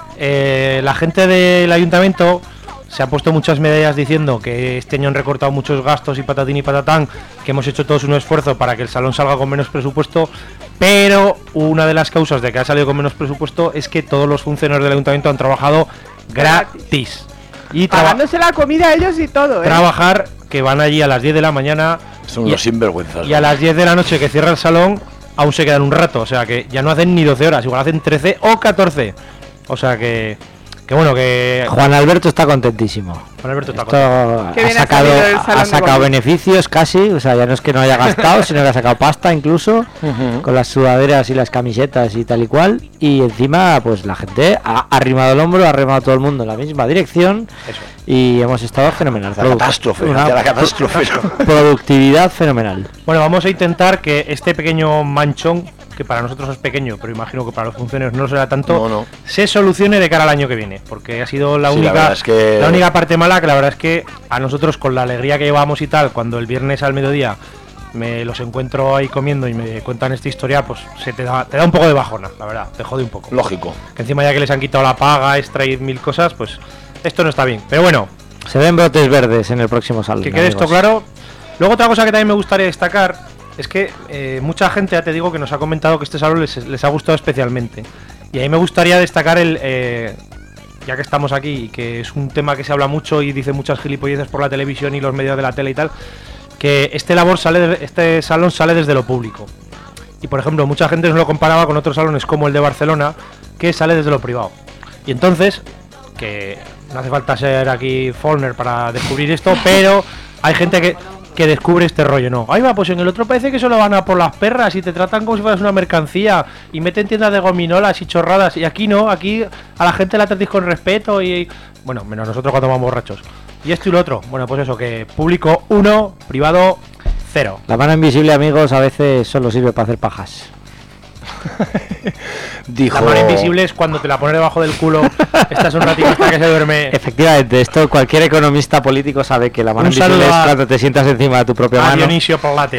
La gente del ayuntamiento se ha puesto muchas medallas diciendo que este año han recortado muchos gastos y patatín y patatán, que hemos hecho todos un esfuerzo para que el salón salga con menos presupuesto, pero una de las causas de que ha salido con menos presupuesto es que todos los funcionarios del ayuntamiento han trabajado gratis. Y Pagándose la comida a ellos y todo, ¿eh? trabajar, que van allí a las 10 de la mañana Son y- unos sinvergüenzas. y a las 10 de la noche que cierra el salón, aún se quedan un rato. O sea que ya no hacen ni 12 horas, igual hacen 13 o 14. O sea que bueno, que Juan Alberto está contentísimo. Juan Alberto está Esto contento. Qué ha bien ha sacado, salido el salón ha de sacado cómic. beneficios casi, o sea, ya no es que no haya gastado, sino que ha sacado pasta incluso, con las sudaderas y las camisetas y tal y cual, y encima pues la gente ha arrimado el hombro, ha remado todo el mundo en la misma dirección, Eso. y hemos estado fenomenal. La catástrofe, la catástrofe. Productividad fenomenal. Bueno, vamos a intentar que este pequeño manchón, que para nosotros es pequeño, pero imagino que para los funcionarios no lo será tanto, No. se solucione de cara al año que viene. Porque ha sido la Sí, la única verdad es que- la única parte mala, que la verdad es que a nosotros, con la alegría que llevamos y tal, cuando el viernes al mediodía me los encuentro ahí comiendo y me cuentan esta historia, pues te da un poco de bajona, la verdad, te jode un poco. Lógico. Que encima ya que les han quitado la paga extra y mil cosas, pues esto no está bien. Pero bueno, Se ven brotes verdes en el próximo salón. que quede esto amigos. claro. Luego otra cosa que también me gustaría destacar es que mucha gente, ya te digo, que nos ha comentado que este salón les ha gustado especialmente. Y ahí me gustaría destacar ya que estamos aquí, y que es un tema que se habla mucho y dice muchas gilipolleces por la televisión y los medios de la tele y tal, que este salón sale desde lo público. Y por ejemplo, mucha gente nos lo comparaba con otros salones como el de Barcelona, que sale desde lo privado. Y entonces, que no hace falta ser aquí Follner para descubrir esto, pero hay gente que descubre este rollo, ¿no? Ahí va, pues en el otro parece que solo van a por las perras y te tratan como si fueras una mercancía y meten tiendas de gominolas y chorradas, y aquí no, aquí a la gente la tratéis con respeto y... Bueno, menos nosotros cuando vamos borrachos. Y esto y lo otro, bueno, pues eso, que público 1, privado 0. La mano invisible, amigos, a veces solo sirve para hacer pajas. Dijo... La mano invisible es cuando te la pones debajo del culo, estás un ratito hasta que se duerme. Efectivamente, esto cualquier economista político sabe que la mano invisible es cuando te sientas encima de tu propia mano. Dionisio Palater.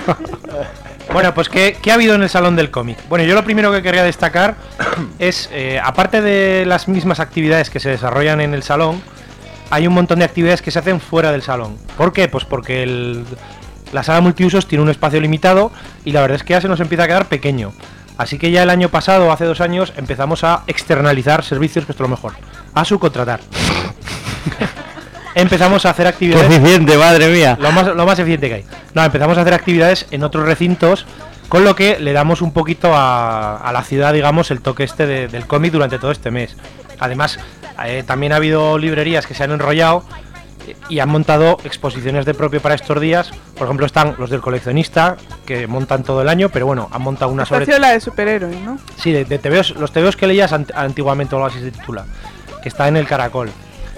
Bueno, pues ¿qué ha habido en el Salón del Cómic? Bueno, yo lo primero que quería destacar es, aparte de las mismas actividades que se desarrollan en el salón, hay un montón de actividades que se hacen fuera del salón. ¿Por qué? Pues porque la sala multiusos tiene un espacio limitado y la verdad es que ya se nos empieza a quedar pequeño. Así que ya el año pasado, hace 2 años, empezamos a externalizar servicios, que esto es lo mejor, a subcontratar. Empezamos a hacer actividades... ¡Qué eficiente, madre mía! Lo más eficiente que hay. No, empezamos a hacer actividades en otros recintos, con lo que le damos un poquito a la ciudad, digamos, el toque del cómic durante todo este mes. Además, también ha habido librerías que se han enrollado y han montado exposiciones de propio para estos días. Por ejemplo, están los del coleccionista, que montan todo el año, pero bueno, han montado una sobre... la de superhéroes, ¿no? Sí, de TVOs, los TVOs que leías antiguamente, o algo así se titula, que está en el Caracol.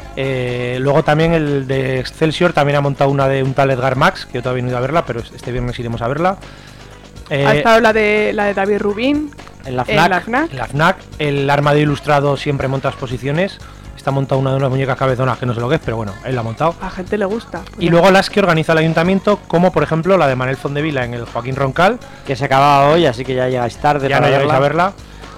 Luego también el de Excelsior también ha montado una de un tal Edgar Max, que yo todavía no he ido a verla, pero este viernes iremos a verla. Ha estado la de David Rubin en la FNAC. El Arma de Ilustrado siempre monta exposiciones. Está montada una de unas muñecas cabezonas que no sé lo que es, pero bueno, él la ha montado. A gente le gusta. Y luego las que organiza el ayuntamiento, como por ejemplo la de Manel Fondevila en el Joaquín Roncal, que se acababa hoy, así que ya llegáis tarde. Ya no llegáis a verla.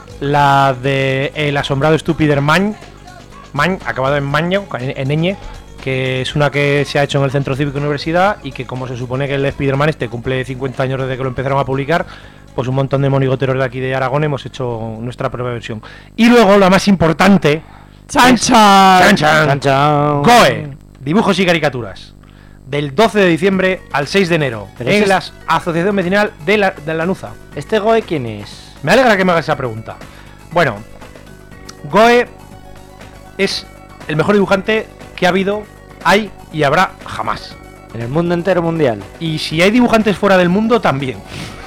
La de El Asombrado Spider-Man, acabado en Maño, en ñ, que es una que se ha hecho en el Centro Cívico Universidad y que, como se supone que el Spider-Man cumple 50 años desde que lo empezaron a publicar, pues un montón de monigoteros de aquí de Aragón hemos hecho nuestra propia versión. Y luego la más importante... ¡Chan, chan! ¡Chan, chan! GOE, dibujos y caricaturas, del 12 de diciembre al 6 de enero, en la Asociación Vecinal de Lanuza. ¿Este GOE quién es? Me alegra que me hagas esa pregunta. Bueno, GOE es el mejor dibujante que ha habido, hay y habrá jamás. En el mundo entero mundial. Y si hay dibujantes fuera del mundo, también.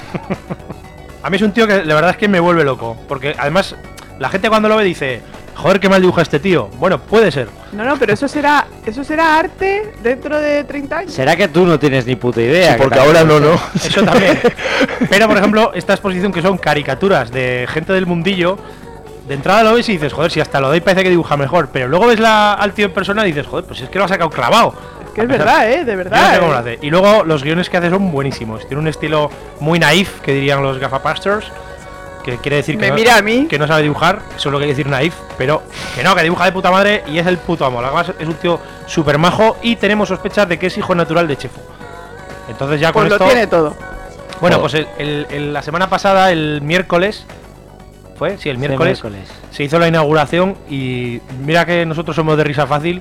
A mí es un tío que la verdad es que me vuelve loco, porque además la gente cuando lo ve dice... Joder, qué mal dibuja este tío. Bueno, puede ser. No, pero eso será arte dentro de 30 años. ¿Será que tú no tienes ni puta idea? Sí, porque ahora no. Eso también. Pero, por ejemplo, esta exposición que son caricaturas de gente del mundillo, de entrada lo ves y dices, joder, si hasta lo doy parece que dibuja mejor. Pero luego ves al tío en persona y dices, joder, pues es que lo ha sacado clavado. Es que es verdad, de verdad. No sé cómo lo hace. Y luego los guiones que hace son buenísimos. Tiene un estilo muy naif, que dirían los gafapastors, que quiere decir que no sabe dibujar, eso lo quiere decir naif, pero que dibuja de puta madre y es el puto amo. Además es un tío súper majo y tenemos sospechas de que es hijo natural de Chefo. Entonces ya con pues esto... lo tiene todo. Bueno, pues la semana pasada, el miércoles, ¿fue? Sí, el miércoles, se hizo la inauguración y mira que nosotros somos de risa fácil,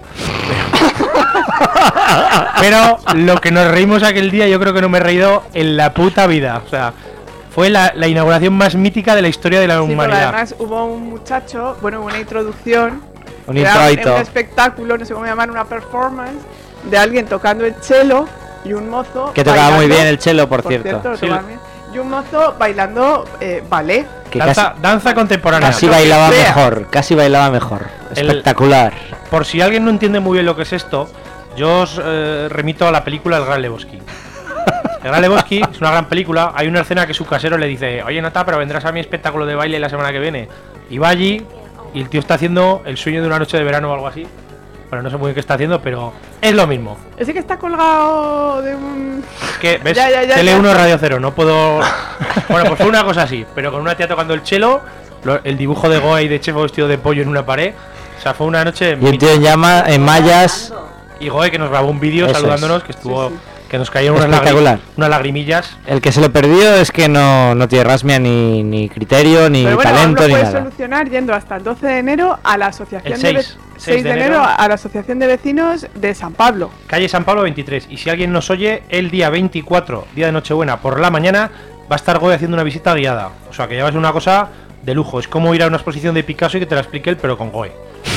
pero lo que nos reímos aquel día yo creo que no me he reído en la puta vida, o sea... Fue la inauguración más mítica de la historia de la humanidad. Además hubo un muchacho, una introducción, un introito, un espectáculo, no sé cómo llamar, una performance de alguien tocando el cello y un mozo que tocaba muy bien el cello, por cierto. Sí. Y un mozo bailando ballet. Danza contemporánea. Casi bailaba mejor. Espectacular. Por si alguien no entiende muy bien lo que es esto, yo os remito a la película El Gran Lebowski. El Gran Lebowski es una gran película. Hay una escena que su casero le dice: oye, Nata, pero vendrás a mi espectáculo de baile la semana que viene. Y va allí y el tío está haciendo El sueño de una noche de verano o algo así. Bueno, no sé muy bien qué está haciendo, pero es lo mismo. Ese que está colgado de un... Es que, ¿ves? Tele1 Radio 0, no puedo... Bueno, pues fue una cosa así, pero con una tía tocando el cello, el dibujo de Goa y de Chefo vestido de pollo en una pared. O sea, fue una noche... Y el tío llama en mallas... Y Goe, que nos grabó un vídeo saludándonos, que estuvo... Sí. que nos cayeron Espectacular. unas lagrimillas. El que se lo perdió es que no tiene rasmia ni criterio, ni Pero bueno, talento, lo ni puedes nada. solucionar yendo hasta el 12 de enero a la asociación El de 6 de enero a la asociación de vecinos de San Pablo. Calle San Pablo 23. Y si alguien nos oye, el día 24, día de Nochebuena, por la mañana, va a estar Goy haciendo una visita guiada. O sea, que ya va a ser una cosa de lujo. Es como ir a una exposición de Picasso y que te la explique él, pero con Goy.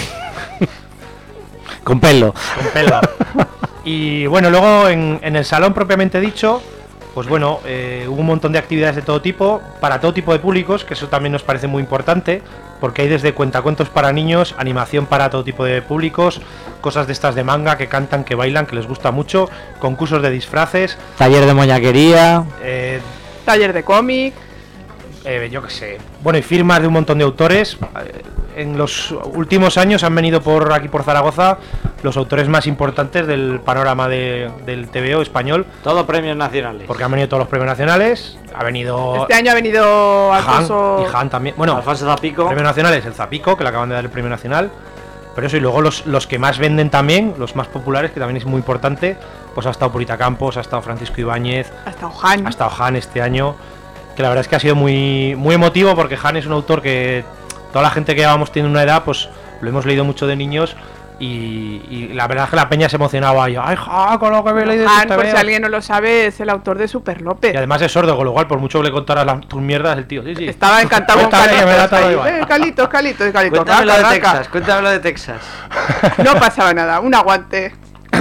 Con pelo. Con pelo. Y bueno, luego en el salón propiamente dicho, pues bueno, hubo un montón de actividades de todo tipo, para todo tipo de públicos, que eso también nos parece muy importante, porque hay desde cuentacuentos para niños, animación para todo tipo de públicos, cosas de estas de manga, que cantan, que bailan, que les gusta mucho, concursos de disfraces, Taller de moñaquería. Taller de cómic. Yo qué sé. Bueno, y firmas de un montón de autores. En los últimos años han venido por aquí por Zaragoza los autores más importantes del panorama del TVO español. Todo premios nacionales. Porque han venido todos los premios nacionales. Ha venido... Este año ha venido Alfonso... Han, y Han también. Bueno, Alfonso Zapico. Premios nacionales, el Zapico, que le acaban de dar el premio nacional. Pero eso, y luego los que más venden también, los más populares, que también es muy importante, pues ha estado Purita Campos, ha estado Francisco Ibáñez, ha estado Han. Ha estado Han este año, que la verdad es que ha sido muy, muy emotivo, porque Han es un autor que toda la gente que llevamos tiene una edad, pues lo hemos leído mucho de niños, y la verdad es que la peña se emocionaba. Y yo, ¡ay, ja, con lo que me he leído! Han, por si alguien no lo sabe, es el autor de Super López. Y además es sordo, con lo cual, por mucho que le contaras tus mierdas, el tío, sí. Estaba encantado con Calitos. Calitos. Cuéntamelo de Texas, cuéntamelo de Texas. No pasaba nada, un aguante.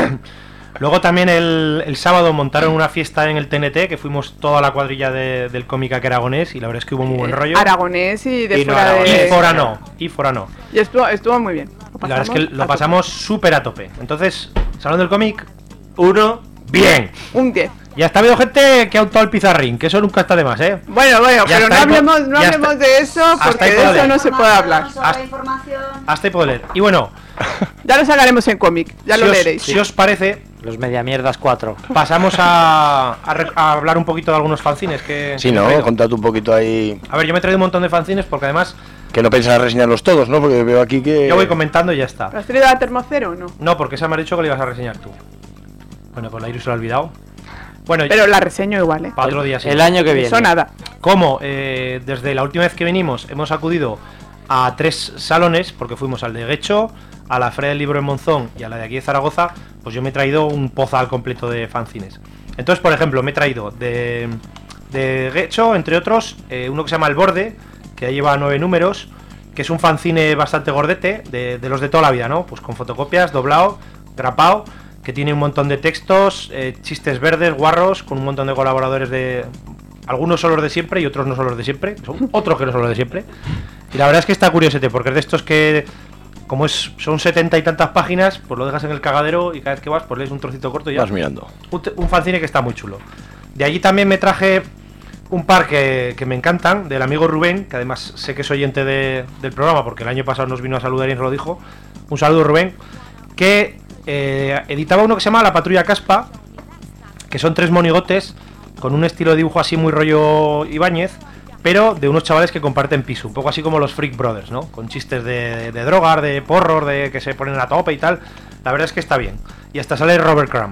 Luego también el sábado montaron una fiesta en el TNT, que fuimos toda la cuadrilla del cómic aragonés, y la verdad es que hubo muy buen rollo. Aragonés y de y fuera no, de... Y forano. Y estuvo muy bien. La verdad es que lo pasamos súper a tope. Entonces, Salón del Cómic, 1, bien. Un 10. Y hasta ha habido gente que ha optado al pizarrín, que eso nunca está de más, ¿eh? Bueno, pero no hablemos de eso, porque de eso no se puede hablar. Hasta ahí puedo leer. Y bueno, ya lo sacaremos en cómic, ya lo leeréis. Si os parece, los Mediamierdas 4. Pasamos a hablar un poquito de algunos fanzines que... Sí, ¿no? Contad un poquito ahí... A ver, yo me he traído un montón de fanzines porque además... Que no pensás reseñarlos todos, ¿no? Porque veo aquí que... Yo voy comentando y ya está. ¿Has traído la Termocero o no? No, porque esa me ha dicho que la ibas a reseñar tú. Bueno, pues la Iris se lo ha olvidado. Bueno, pero la reseño igual, ¿eh? Para otro día sí. El año que viene. Eso nada. Como desde la última vez que venimos hemos acudido a 3 salones, porque fuimos al de Guecho, a la Feria del Libro en Monzón y a la de aquí de Zaragoza, pues yo me he traído un pozal completo de fanzines. Entonces, por ejemplo, me he traído de Guecho, entre otros, uno que se llama El Borde, que ya lleva 9 números, que es un fanzine bastante gordete, de los de toda la vida, ¿no? Pues con fotocopias, doblado, grapado, que tiene un montón de textos, chistes verdes, guarros, con un montón de colaboradores de... Algunos son los de siempre y otros no son los de siempre, son otros que no son los de siempre. Y la verdad es que está curiosete, porque es de estos que... Como son 70 y tantas páginas, pues lo dejas en el cagadero y cada vez que vas, pues lees un trocito corto y ya. Vas mirando. Un fanzine que está muy chulo. De allí también me traje un par que me encantan, del amigo Rubén, que además sé que es oyente del programa, porque el año pasado nos vino a saludar y nos lo dijo. Un saludo, Rubén. Que editaba uno que se llama La Patrulla Caspa, que son 3 monigotes, con un estilo de dibujo así muy rollo Ibáñez, pero de unos chavales que comparten piso, un poco así como los Freak Brothers, ¿no? Con chistes de drogas, de porros, de que se ponen a tope y tal. La verdad es que está bien. Y hasta sale Robert Crumb.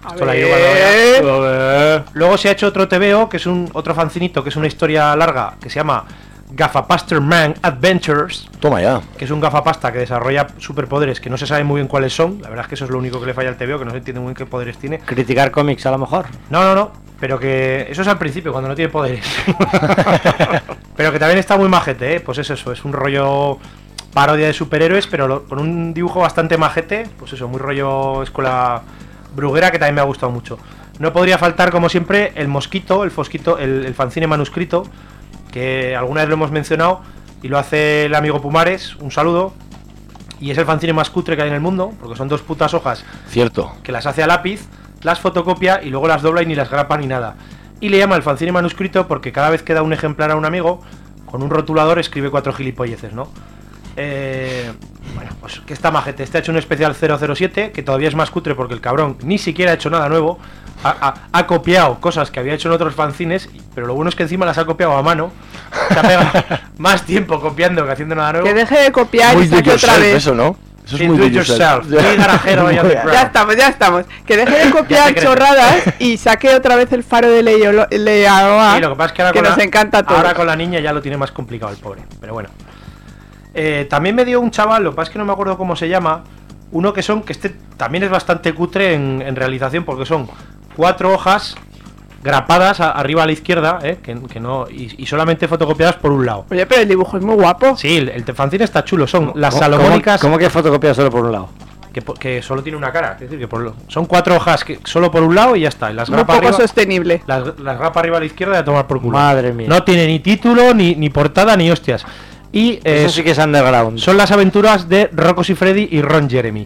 Luego se ha hecho otro TVO, que es otro fancinito, que es una historia larga, que se llama Gafapaster Man Adventures. Toma ya. Que es un gafapasta que desarrolla superpoderes que no se sabe muy bien cuáles son. La verdad es que eso es lo único que le falla al TVO, que no se entiende muy bien qué poderes tiene. Criticar cómics a lo mejor. No. Pero que eso es al principio, cuando no tiene poderes. Pero que también está muy majete, ¿eh? Pues es eso, es un rollo parodia de superhéroes, pero con un dibujo bastante majete. Pues eso, muy rollo escuela bruguera, que también me ha gustado mucho. No podría faltar, como siempre, el Mosquito, el fanzine manuscrito, que alguna vez lo hemos mencionado, y lo hace el amigo Pumares, un saludo. Y es el fanzine más cutre que hay en el mundo, porque son 2 putas hojas. Cierto. Que las hace a lápiz, las fotocopia y luego las dobla y ni las grapa ni nada. Y le llama el fanzine manuscrito porque cada vez que da un ejemplar a un amigo, con un rotulador escribe 4 gilipolleces, ¿no? Bueno, pues que está majete. Este ha hecho un especial 007, que todavía es más cutre porque el cabrón ni siquiera ha hecho nada nuevo. Ha copiado cosas que había hecho en otros fanzines, pero lo bueno es que encima las ha copiado a mano. Se ha pegado más tiempo copiando que haciendo nada nuevo. Que deje de copiar y saque otra vez. Eso, ¿no? Eso es Sí, muy do do it yourself. yourself. Muy garajero ahí on the ground. Ya estamos. Que deje de copiar te crees. chorradas y saque otra vez el faro de Leaoa, Sí, lo que pasa es que ahora que con nos la, encanta a todos. ahora con la niña ya lo tiene más complicado el pobre, pero bueno. También me dio un chaval, lo que pasa es que no me acuerdo cómo se llama, uno que este también es bastante cutre en realización porque son 4 hojas grapadas arriba a la izquierda, que no y solamente fotocopiadas por un lado. Oye, pero el dibujo es muy guapo. Sí, el fanzine está chulo, son las ¿Cómo- salomónicas ¿Cómo que fotocopia solo por un lado? que solo tiene una cara, es decir, que son 4 hojas que solo por un lado y ya está, y las Muy grapa poco arriba, sostenible. las grapa arriba a la izquierda y a tomar por culo. Madre mía. No tiene ni título, ni portada, ni hostias. Y Eso sí que es underground. son las aventuras de Rocco Siffredi y Ron Jeremy.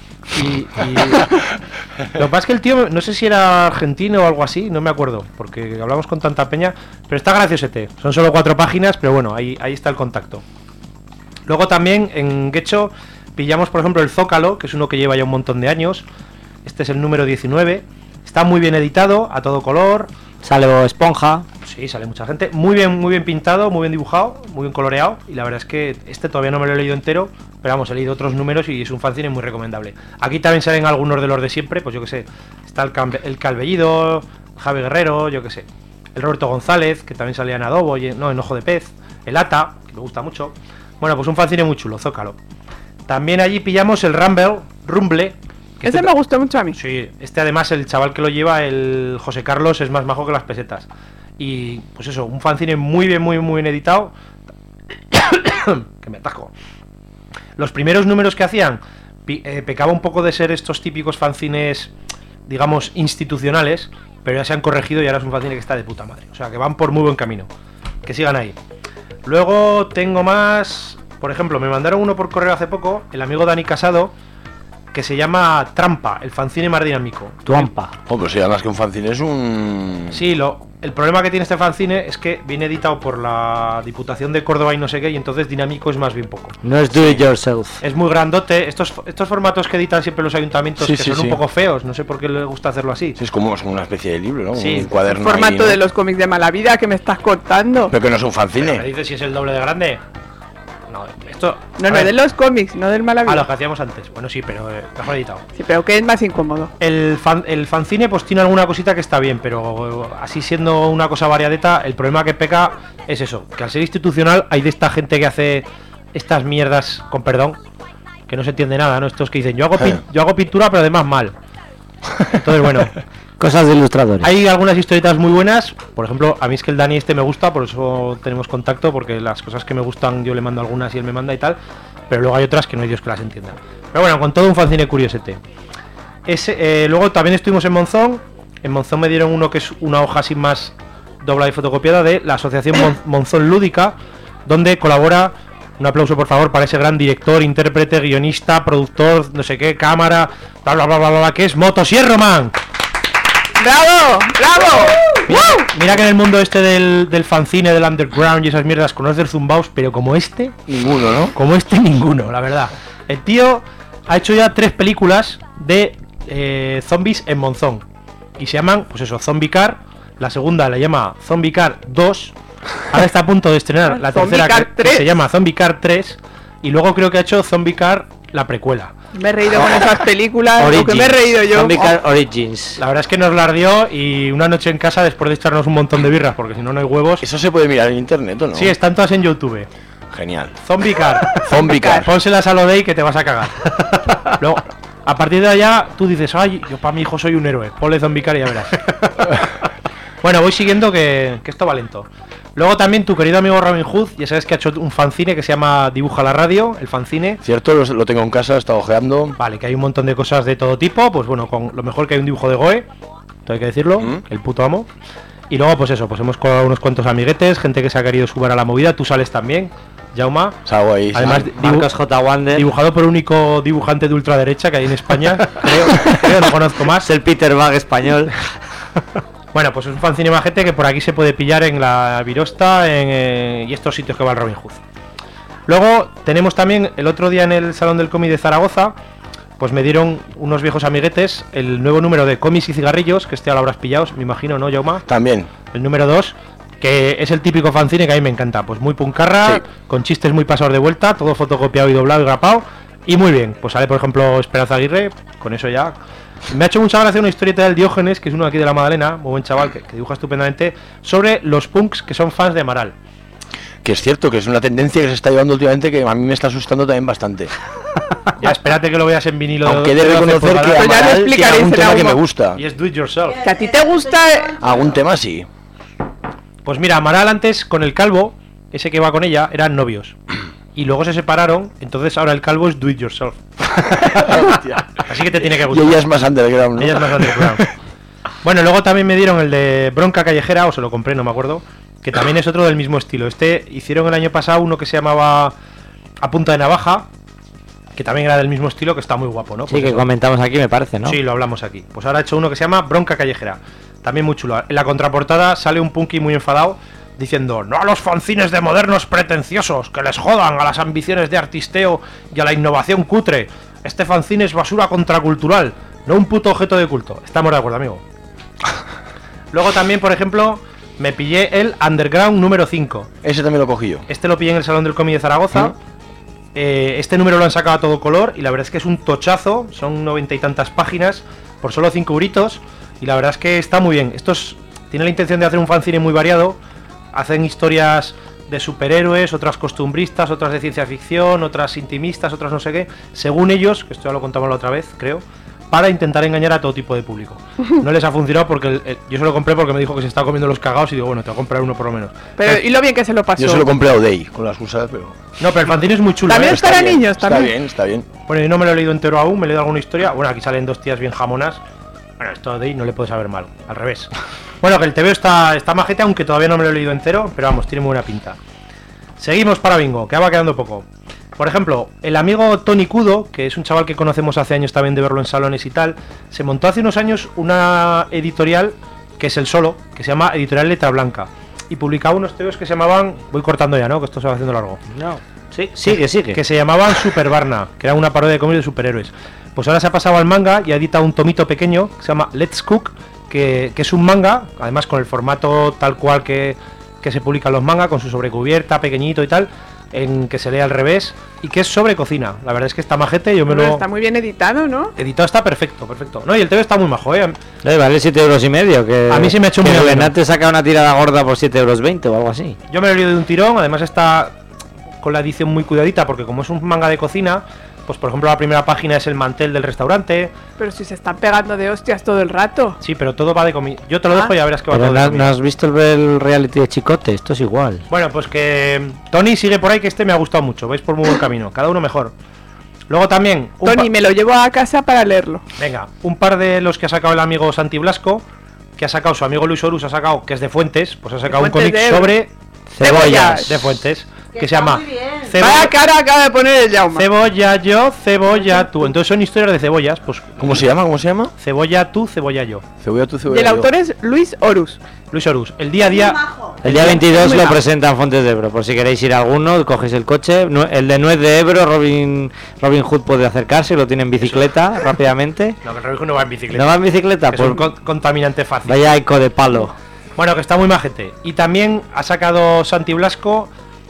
Lo que pasa es que el tío, no sé si era argentino o algo así, no me acuerdo, porque hablamos con tanta peña, pero está graciosete. Son solo 4 páginas, pero bueno, ahí está el contacto. Luego también en Getxo pillamos, por ejemplo, el Zócalo, que es uno que lleva ya un montón de años. Este es el número 19. Está muy bien editado, a todo color. Sale esponja. Sí, sale mucha gente. Muy bien pintado, muy bien dibujado, muy bien coloreado. Y la verdad es que este todavía no me lo he leído entero, pero vamos, he leído otros números y es un fanzine muy recomendable. Aquí también salen algunos de los de siempre, pues yo que sé. Está el Calvellido, Javi Guerrero, yo que sé. El Roberto González, que también salía en Adobo, en Ojo de Pez. El Ata, que me gusta mucho. Bueno, pues un fanzine muy chulo, Zócalo. También allí pillamos el Rumble. Que Ese me gustó mucho a mí. Sí, además el chaval que lo lleva, el José Carlos, es más majo que las pesetas. Y pues eso, un fanzine muy bien editado. Que me atajo. Los primeros números que hacían pecaba un poco de ser estos típicos fanzines, digamos, institucionales, pero ya se han corregido y ahora es un fanzine que está de puta madre. O sea, que van por muy buen camino. Que sigan ahí. Luego tengo más. Por ejemplo, me mandaron uno por correo hace poco, el amigo Dani Casado, que se llama Trampa, el fanzine más dinámico. Trampa. Oh, pues sí, además que un fanzine es un... Sí, el problema que tiene este fanzine es que viene editado por la Diputación de Córdoba y no sé qué, y entonces dinámico es más bien poco. No es do it yourself. Es muy grandote. Estos formatos que editan siempre los ayuntamientos, Sí, que sí, son sí. un poco feos, no sé por qué les gusta hacerlo así. Sí, es como una especie de libro, ¿no? Sí. Un cuaderno Formato ahí, ¿no? de los cómics de mala vida que me estás contando. Pero que no es un Pero me fanzine. dices si es el doble de grande. No, esto... No, a no, ver, de los cómics, no del mala a lo vida. que hacíamos antes. Bueno, sí, pero mejor editado. Sí, pero que es más incómodo. El fanzine pues tiene alguna cosita que está bien, pero así siendo una cosa variadeta, el problema que peca es eso, que al ser institucional hay de esta gente que hace estas mierdas, con perdón, que no se entiende nada, ¿no? Estos que dicen, yo hago pintura pero además mal. Entonces, bueno, Cosas de ilustradores. hay algunas historietas muy buenas. Por ejemplo, a mí es que el Dani este me gusta, por eso tenemos contacto, porque las cosas que me gustan yo le mando algunas y él me manda y tal, pero luego hay otras que no hay Dios que las entienda. Pero bueno, con todo un fanzine curiosete. Luego también estuvimos en Monzón. En Monzón me dieron uno que es una hoja así más doblada y fotocopiada de la asociación Monzón Lúdica, donde colabora, un aplauso por favor para ese gran director, intérprete, guionista, productor, no sé qué, cámara, bla bla bla bla, bla que es Motosierro Man. ¡Bravo! ¡Bravo! Mira que en el mundo este del fanzine, del underground y esas mierdas conoces del zumbaos, pero como este, Ninguno, ¿no? como este ninguno, la verdad. El tío ha hecho ya 3 películas de zombies en Monzón. Y se llaman, pues eso, Zombie Car. La segunda la llama Zombie Car 2. Ahora está a punto de estrenar la Zombie tercera Car que 3. se llama Zombie Car 3. Y luego creo que ha hecho Zombie Car la precuela. Me he reído con esas películas, lo que me he reído yo. Zombie Car Origins. La verdad es que nos la ardió y una noche en casa después de echarnos un montón de birras, porque si no, no hay huevos. Eso se puede mirar en internet, ¿o no? Sí, están todas en YouTube. Genial. Zombie Car. Zombie Car. Pónselas a lo de ahí que te vas a cagar. Luego, a partir de allá, tú dices, ay, yo para mi hijo soy un héroe. Ponle Zombie Car y ya verás. Bueno, voy siguiendo que esto va lento. Luego también tu querido amigo Robin Hood, ya sabes que ha hecho un fanzine que se llama Dibuja la Radio, el fanzine. Cierto, lo tengo en casa, he estado ojeando. Vale, que hay un montón de cosas de todo tipo, pues bueno, con lo mejor que hay un dibujo de Goe, todo hay que decirlo, el puto amo. Y luego pues eso, pues hemos colado unos cuantos amiguetes, gente que se ha querido subir a la movida, tú sales también, Jauma. Salgo ahí. Además, Marcos J. Wander. dibujado por el único dibujante de ultraderecha que hay en España, creo, no conozco más. Es el Peter Bag español. Bueno, pues es un fanzine majete que por aquí se puede pillar en la Virosta y estos sitios que va el Robin Hood. Luego tenemos también el otro día en el Salón del Cómic de Zaragoza, pues me dieron unos viejos amiguetes el nuevo número de Cómics y Cigarrillos, que este ya lo habrás pillado, me imagino, ¿no, Jauma? También. El número 2, que es el típico fanzine que a mí me encanta, pues muy puncarra, Sí. con chistes muy pasados de vuelta, todo fotocopiado y doblado y grapado, Y muy bien, pues sale por ejemplo Esperanza Aguirre, con eso ya. Me ha hecho mucha gracia una historieta del Diógenes, que es uno aquí de la Magdalena, muy buen chaval, que dibuja estupendamente, sobre los punks que son fans de Amaral. Que es cierto, que es una tendencia que se está llevando últimamente que a mí me está asustando también bastante. Ya, espérate que lo veas en vinilo. Aunque he de reconocer que Amaral tiene algún tema que me gusta. Y es Do It Yourself. Que a ti te gusta... Algún tema sí. Pues mira, Amaral antes con el calvo, ese que va con ella, eran novios. Y luego se separaron, entonces ahora el calvo es Do It Yourself. Así que te tiene que gustar. Y ella es más underground, ¿no? Ella es más underground. Bueno, luego también me dieron el de Bronca Callejera, o se lo compré, no me acuerdo, que también es otro del mismo estilo. Hicieron el año pasado uno que se llamaba A Punta de Navaja, que también era del mismo estilo, que está muy guapo, ¿no? Sí, Pues que eso. comentamos aquí, me parece, ¿no? Sí, lo hablamos aquí. Pues ahora he hecho uno que se llama Bronca Callejera, también muy chulo. En la contraportada sale un punky muy enfadado diciendo: no a los fanzines de modernos pretenciosos, que les jodan a las ambiciones de artisteo y a la innovación cutre. Este fanzine es basura contracultural, no un puto objeto de culto. Estamos de acuerdo, amigo. Luego también, por ejemplo, me pillé el Underground número 5. Ese también lo cogí yo. Este lo pillé en el Salón del Cómic de Zaragoza. Este número lo han sacado a todo color y la verdad es que es un tochazo. Son 90 y tantas páginas por solo 5 euritos. Y la verdad es que está muy bien. Tiene la intención de hacer un fanzine muy variado. Hacen historias de superhéroes, otras costumbristas, otras de ciencia ficción, otras intimistas, otras no sé qué, según ellos, que esto ya lo contamos la otra vez, creo, para intentar engañar a todo tipo de público. No les ha funcionado porque yo se lo compré porque me dijo que se estaba comiendo los cagados y digo, bueno, te voy a comprar uno por lo menos. Pero, y lo bien que se lo pasó. Yo se lo compré a Odey con las cosas, pero... No, pero el fanzine es muy chulo. También es para niños, también. Está bien. Bueno, yo no me lo he leído entero aún, me he leído alguna historia. Bueno, aquí salen dos tías bien jamonas. Bueno, esto de ahí no le puede saber mal, al revés. Bueno, que el TVO está majete, aunque todavía no me lo he leído entero, pero vamos, tiene muy buena pinta. Seguimos para bingo, que va quedando poco. Por ejemplo, el amigo Tony Kudo, que es un chaval que conocemos hace años también de verlo en salones y tal, se montó hace unos años una editorial, que es el solo, que se llama Editorial Letra Blanca. Y publicaba unos TVOs que se llamaban... Voy cortando ya, ¿no? Que esto se va haciendo largo. No. Sí, sigue. Que se llamaban Super Barna, que era una parodia de cómics de superhéroes. Pues ahora se ha pasado al manga y ha editado un tomito pequeño que se llama Let's Cook, que es un manga, además con el formato tal cual que se publican los mangas, con su sobrecubierta, pequeñito y tal, en que se lee al revés, y que es sobre cocina. La verdad es que está majete, Está muy bien editado, ¿no? Editado está perfecto. No, y el TV está muy majo, ¿eh? Vale 7,5 €, que... A mí se me ha hecho muy bien. bueno. Renate saca una tirada gorda por 7,20 € o algo así. Yo me lo he leído de un tirón, además está con la edición muy cuidadita, porque como es un manga de cocina, pues por ejemplo la primera página es el mantel del restaurante. Pero si se están pegando de hostias todo el rato. Sí, pero todo va de comida. Yo te lo dejo y ya verás que va Pero todo de comida. ¿no has visto el reality de Chicote? Esto es igual. Bueno, pues que Tony sigue por ahí, que este me ha gustado mucho. Vais por muy buen camino, cada uno mejor. Luego también... Tony, me lo llevo a casa para leerlo. Venga, un par de los que ha sacado el amigo Santi Blasco, que ha sacado su amigo Luis Horus, ha sacado, que es de Fuentes, pues ha sacado un cómic sobre cebollas de Fuentes, que se llama Vaya cara acaba de poner el Jaume. Cebolla yo, cebolla tú. Entonces son historias de cebollas, pues... ¿Cómo se llama? Cebolla tú, cebolla yo. Cebolla tú, Y cebolla el yo. autor es Luis Horus. Luis Horus. El día a día... El día 22 lo presentan Fontes de Ebro. Por si queréis ir a alguno, cogéis el coche. El de Nuez de Ebro, Robin Hood puede acercarse, lo tiene en bicicleta rápidamente. No, que el Robin Hood no va en bicicleta. ¿No va en bicicleta? Que Pues es un contaminante fácil. vaya eco de palo. Bueno, que está muy majete. Y también ha sacado Santi Blasco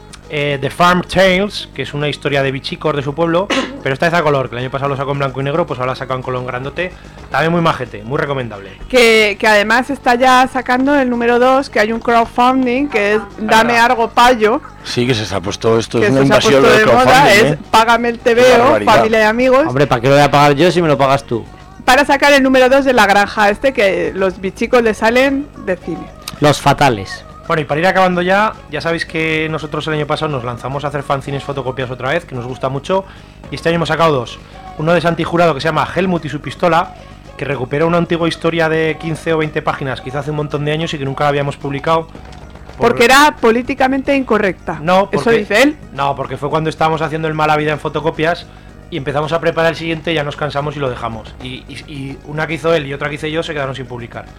The Farm Tales, que es una historia de bichicos de su pueblo, pero esta vez a color, que el año pasado lo sacó en blanco y negro, pues ahora la sacado en color grandote. También muy majete, muy recomendable. Que además está ya sacando el número 2, que hay un crowdfunding, que es Dame algo payo. Sí, que se ha puesto esto, Que es esto una se ha invasión puesto del de moda, crowdfunding, es Págame el Qué TVO, barbaridad. familia y amigos. Hombre, ¿para qué lo voy a pagar yo si me lo pagas tú? Para sacar el número 2 de La Granja, que los bichicos le salen de cine. Los fatales. Bueno, y para ir acabando ya sabéis que nosotros el año pasado nos lanzamos a hacer fanzines fotocopias otra vez, que nos gusta mucho, y este año hemos sacado dos. Uno de Santi Jurado, que se llama Helmut y su pistola, que recupera una antigua historia de 15 o 20 páginas, quizá hace un montón de años, y que nunca la habíamos publicado. Porque era políticamente incorrecta. No, ¿Eso porque, dice él? No, porque fue cuando estábamos haciendo el Mala Vida en fotocopias y empezamos a preparar el siguiente, ya nos cansamos y lo dejamos. Y una que hizo él y otra que hice yo se quedaron sin publicar.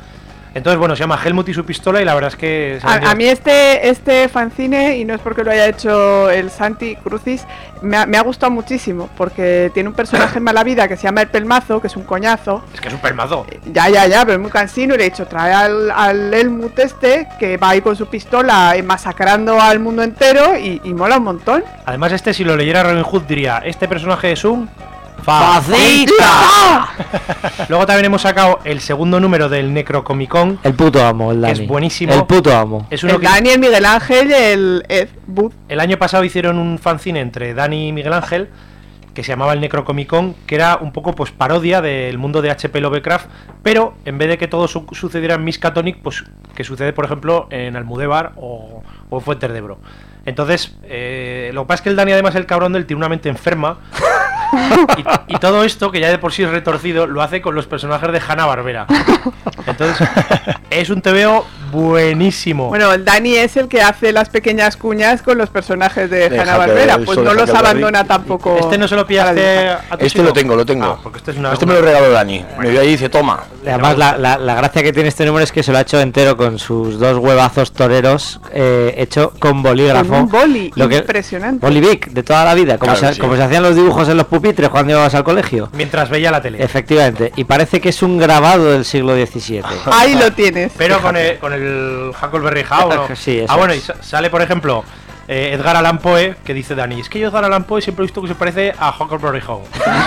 Entonces, bueno, se llama Helmut y su pistola y la verdad es que... A mí este fanzine, y no es porque lo haya hecho el Santi Crucis, me ha gustado muchísimo, porque tiene un personaje en mala vida que se llama el Pelmazo, que es un coñazo. Es que es un pelmazo. Ya, pero es muy cansino, y le he dicho, trae al Helmut que va ahí con su pistola masacrando al mundo entero y mola un montón. Además, si lo leyera Robin Hood diría, este personaje es un... ¡Fascista! Luego también hemos sacado el segundo número del Necrocomicon. El puto amo, el Dani. Que es buenísimo. El puto amo. Es uno el Dani, el Miguel Ángel y el Ed Wood. El año pasado hicieron un fanzine entre Dani y Miguel Ángel que se llamaba el Necrocomicon, que era un poco pues parodia del mundo de H.P. Lovecraft, pero en vez de que todo sucediera en Miskatonic, pues que sucede por ejemplo en Almudévar o en Fuentes de Ebro. Entonces, lo que pasa es que el Dani, además, el cabrón del tiene una mente enferma. y todo esto, que ya de por sí es retorcido, lo hace con los personajes de Hanna-Barbera. Entonces, es un TVO buenísimo. Bueno, el Dani es el que hace las pequeñas cuñas con los personajes de Hanna-Barbera, pues no los abandona tampoco. Este no se lo pillaste a tu chico? Lo tengo. Porque este me lo regaló Dani. Me vio ahí y dice, toma. Además, la gracia que tiene este número es que se lo ha hecho entero con sus 2 huevazos toreros, hecho con bolígrafo. Con un boli, impresionante. Bolivic, de toda la vida, como se hacían los dibujos en los pupitres cuando ibas al colegio. Mientras veía la tele. Efectivamente, y parece que es un grabado del siglo XVII. Ahí lo tienes. Pero con el Huckleberry Hound, ¿no? Sí, bueno, y sale, por ejemplo, Edgar Allan Poe, que dice Dani, es que yo Edgar Allan Poe siempre he visto que se parece a Huckleberry Hound.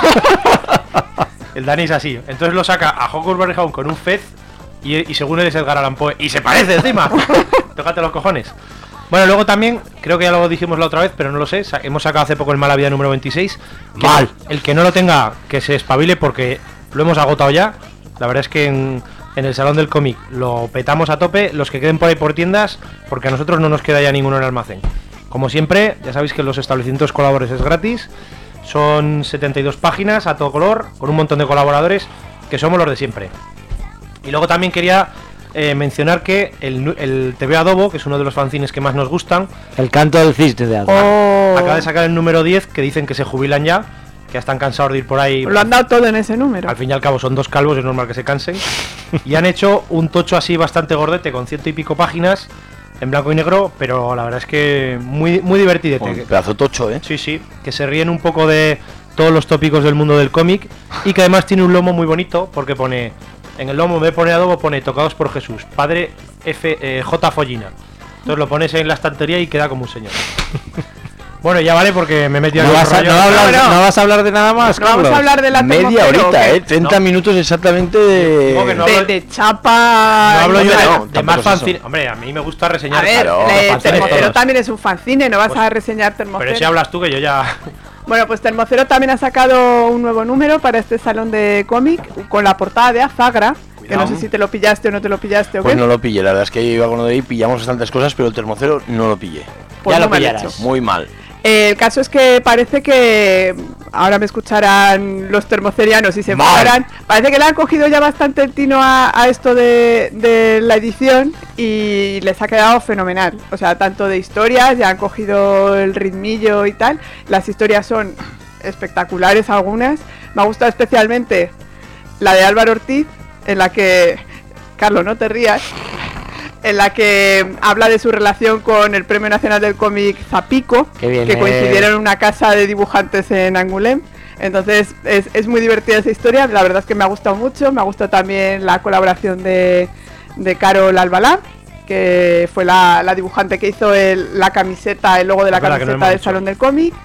El Dani es así. Entonces lo saca a Huckleberry Hound con un fez y según él es Edgar Allan Poe. Y se parece encima. Tócate los cojones. Bueno, luego también, creo que ya lo dijimos la otra vez, pero no lo sé, hemos sacado hace poco el Mala Vida número 26. Mal. El que no lo tenga, que se espabile porque lo hemos agotado ya. La verdad es que en el Salón del Cómic lo petamos a tope. Los que queden por ahí por tiendas, porque a nosotros no nos queda ya ninguno en el almacén. Como siempre, ya sabéis que los establecimientos colaboradores es gratis. Son 72 páginas a todo color, con un montón de colaboradores, que somos los de siempre. Y luego también quería mencionar que el TV Adobo, que es uno de los fanzines que más nos gustan, el canto del cisne de Adobo, acaba de sacar el número 10, que dicen que se jubilan ya, que ya están cansados de ir por ahí. Lo han dado todo en ese número. Al fin y al cabo son 2 calvos, es normal que se cansen. Y han hecho un tocho así bastante gordete, con 100 y pico páginas, en blanco y negro, pero la verdad es que muy divertidete. Un pedazo tocho, Sí, que se ríen un poco de todos los tópicos del mundo del cómic, y que además tiene un lomo muy bonito, porque pone... En el lomo, en vez de poner Adobo, pone Tocados por Jesús, Padre J. Follina. Entonces lo pones en la estantería y queda como un señor. Bueno, ya vale, porque me he metido no vas a hablar de nada más, no vamos a hablar de la media horita, 30 minutos exactamente de chapa. No hablo yo de más fanzine. Hombre, a mí me gusta reseñar. A ver, Termocero también es un fanzine, no vas a reseñar Termocero. Pero si hablas tú, que yo ya... Bueno, pues Termocero también ha sacado un nuevo número para este salón de cómic con la portada de Azagra. Cuidado. Que no sé si te lo pillaste o no te lo pillaste o pues qué. No lo pillé, la verdad es que iba con uno de ahí, pillamos bastantes cosas, pero el Termocero no lo pillé. Pues ya no lo pillarás. Muy mal. El caso es que parece que ahora me escucharán los termocerianos y se enfadarán. Parece que le han cogido ya bastante el tino a esto de la edición y les ha quedado fenomenal. O sea, tanto de historias, ya han cogido el ritmillo y tal. Las historias son espectaculares algunas. Me ha gustado especialmente la de Álvaro Ortiz, en la que... Carlos, no te rías. En la que habla de su relación con el Premio Nacional del Cómic Zapico, que coincidieron en una casa de dibujantes en Angulem. Entonces es muy divertida esa historia, la verdad es que me ha gustado mucho. Me ha gustado también la colaboración de Carol Albalá, que fue la dibujante que hizo la camiseta, el logo de la camiseta del Salón del Cómic.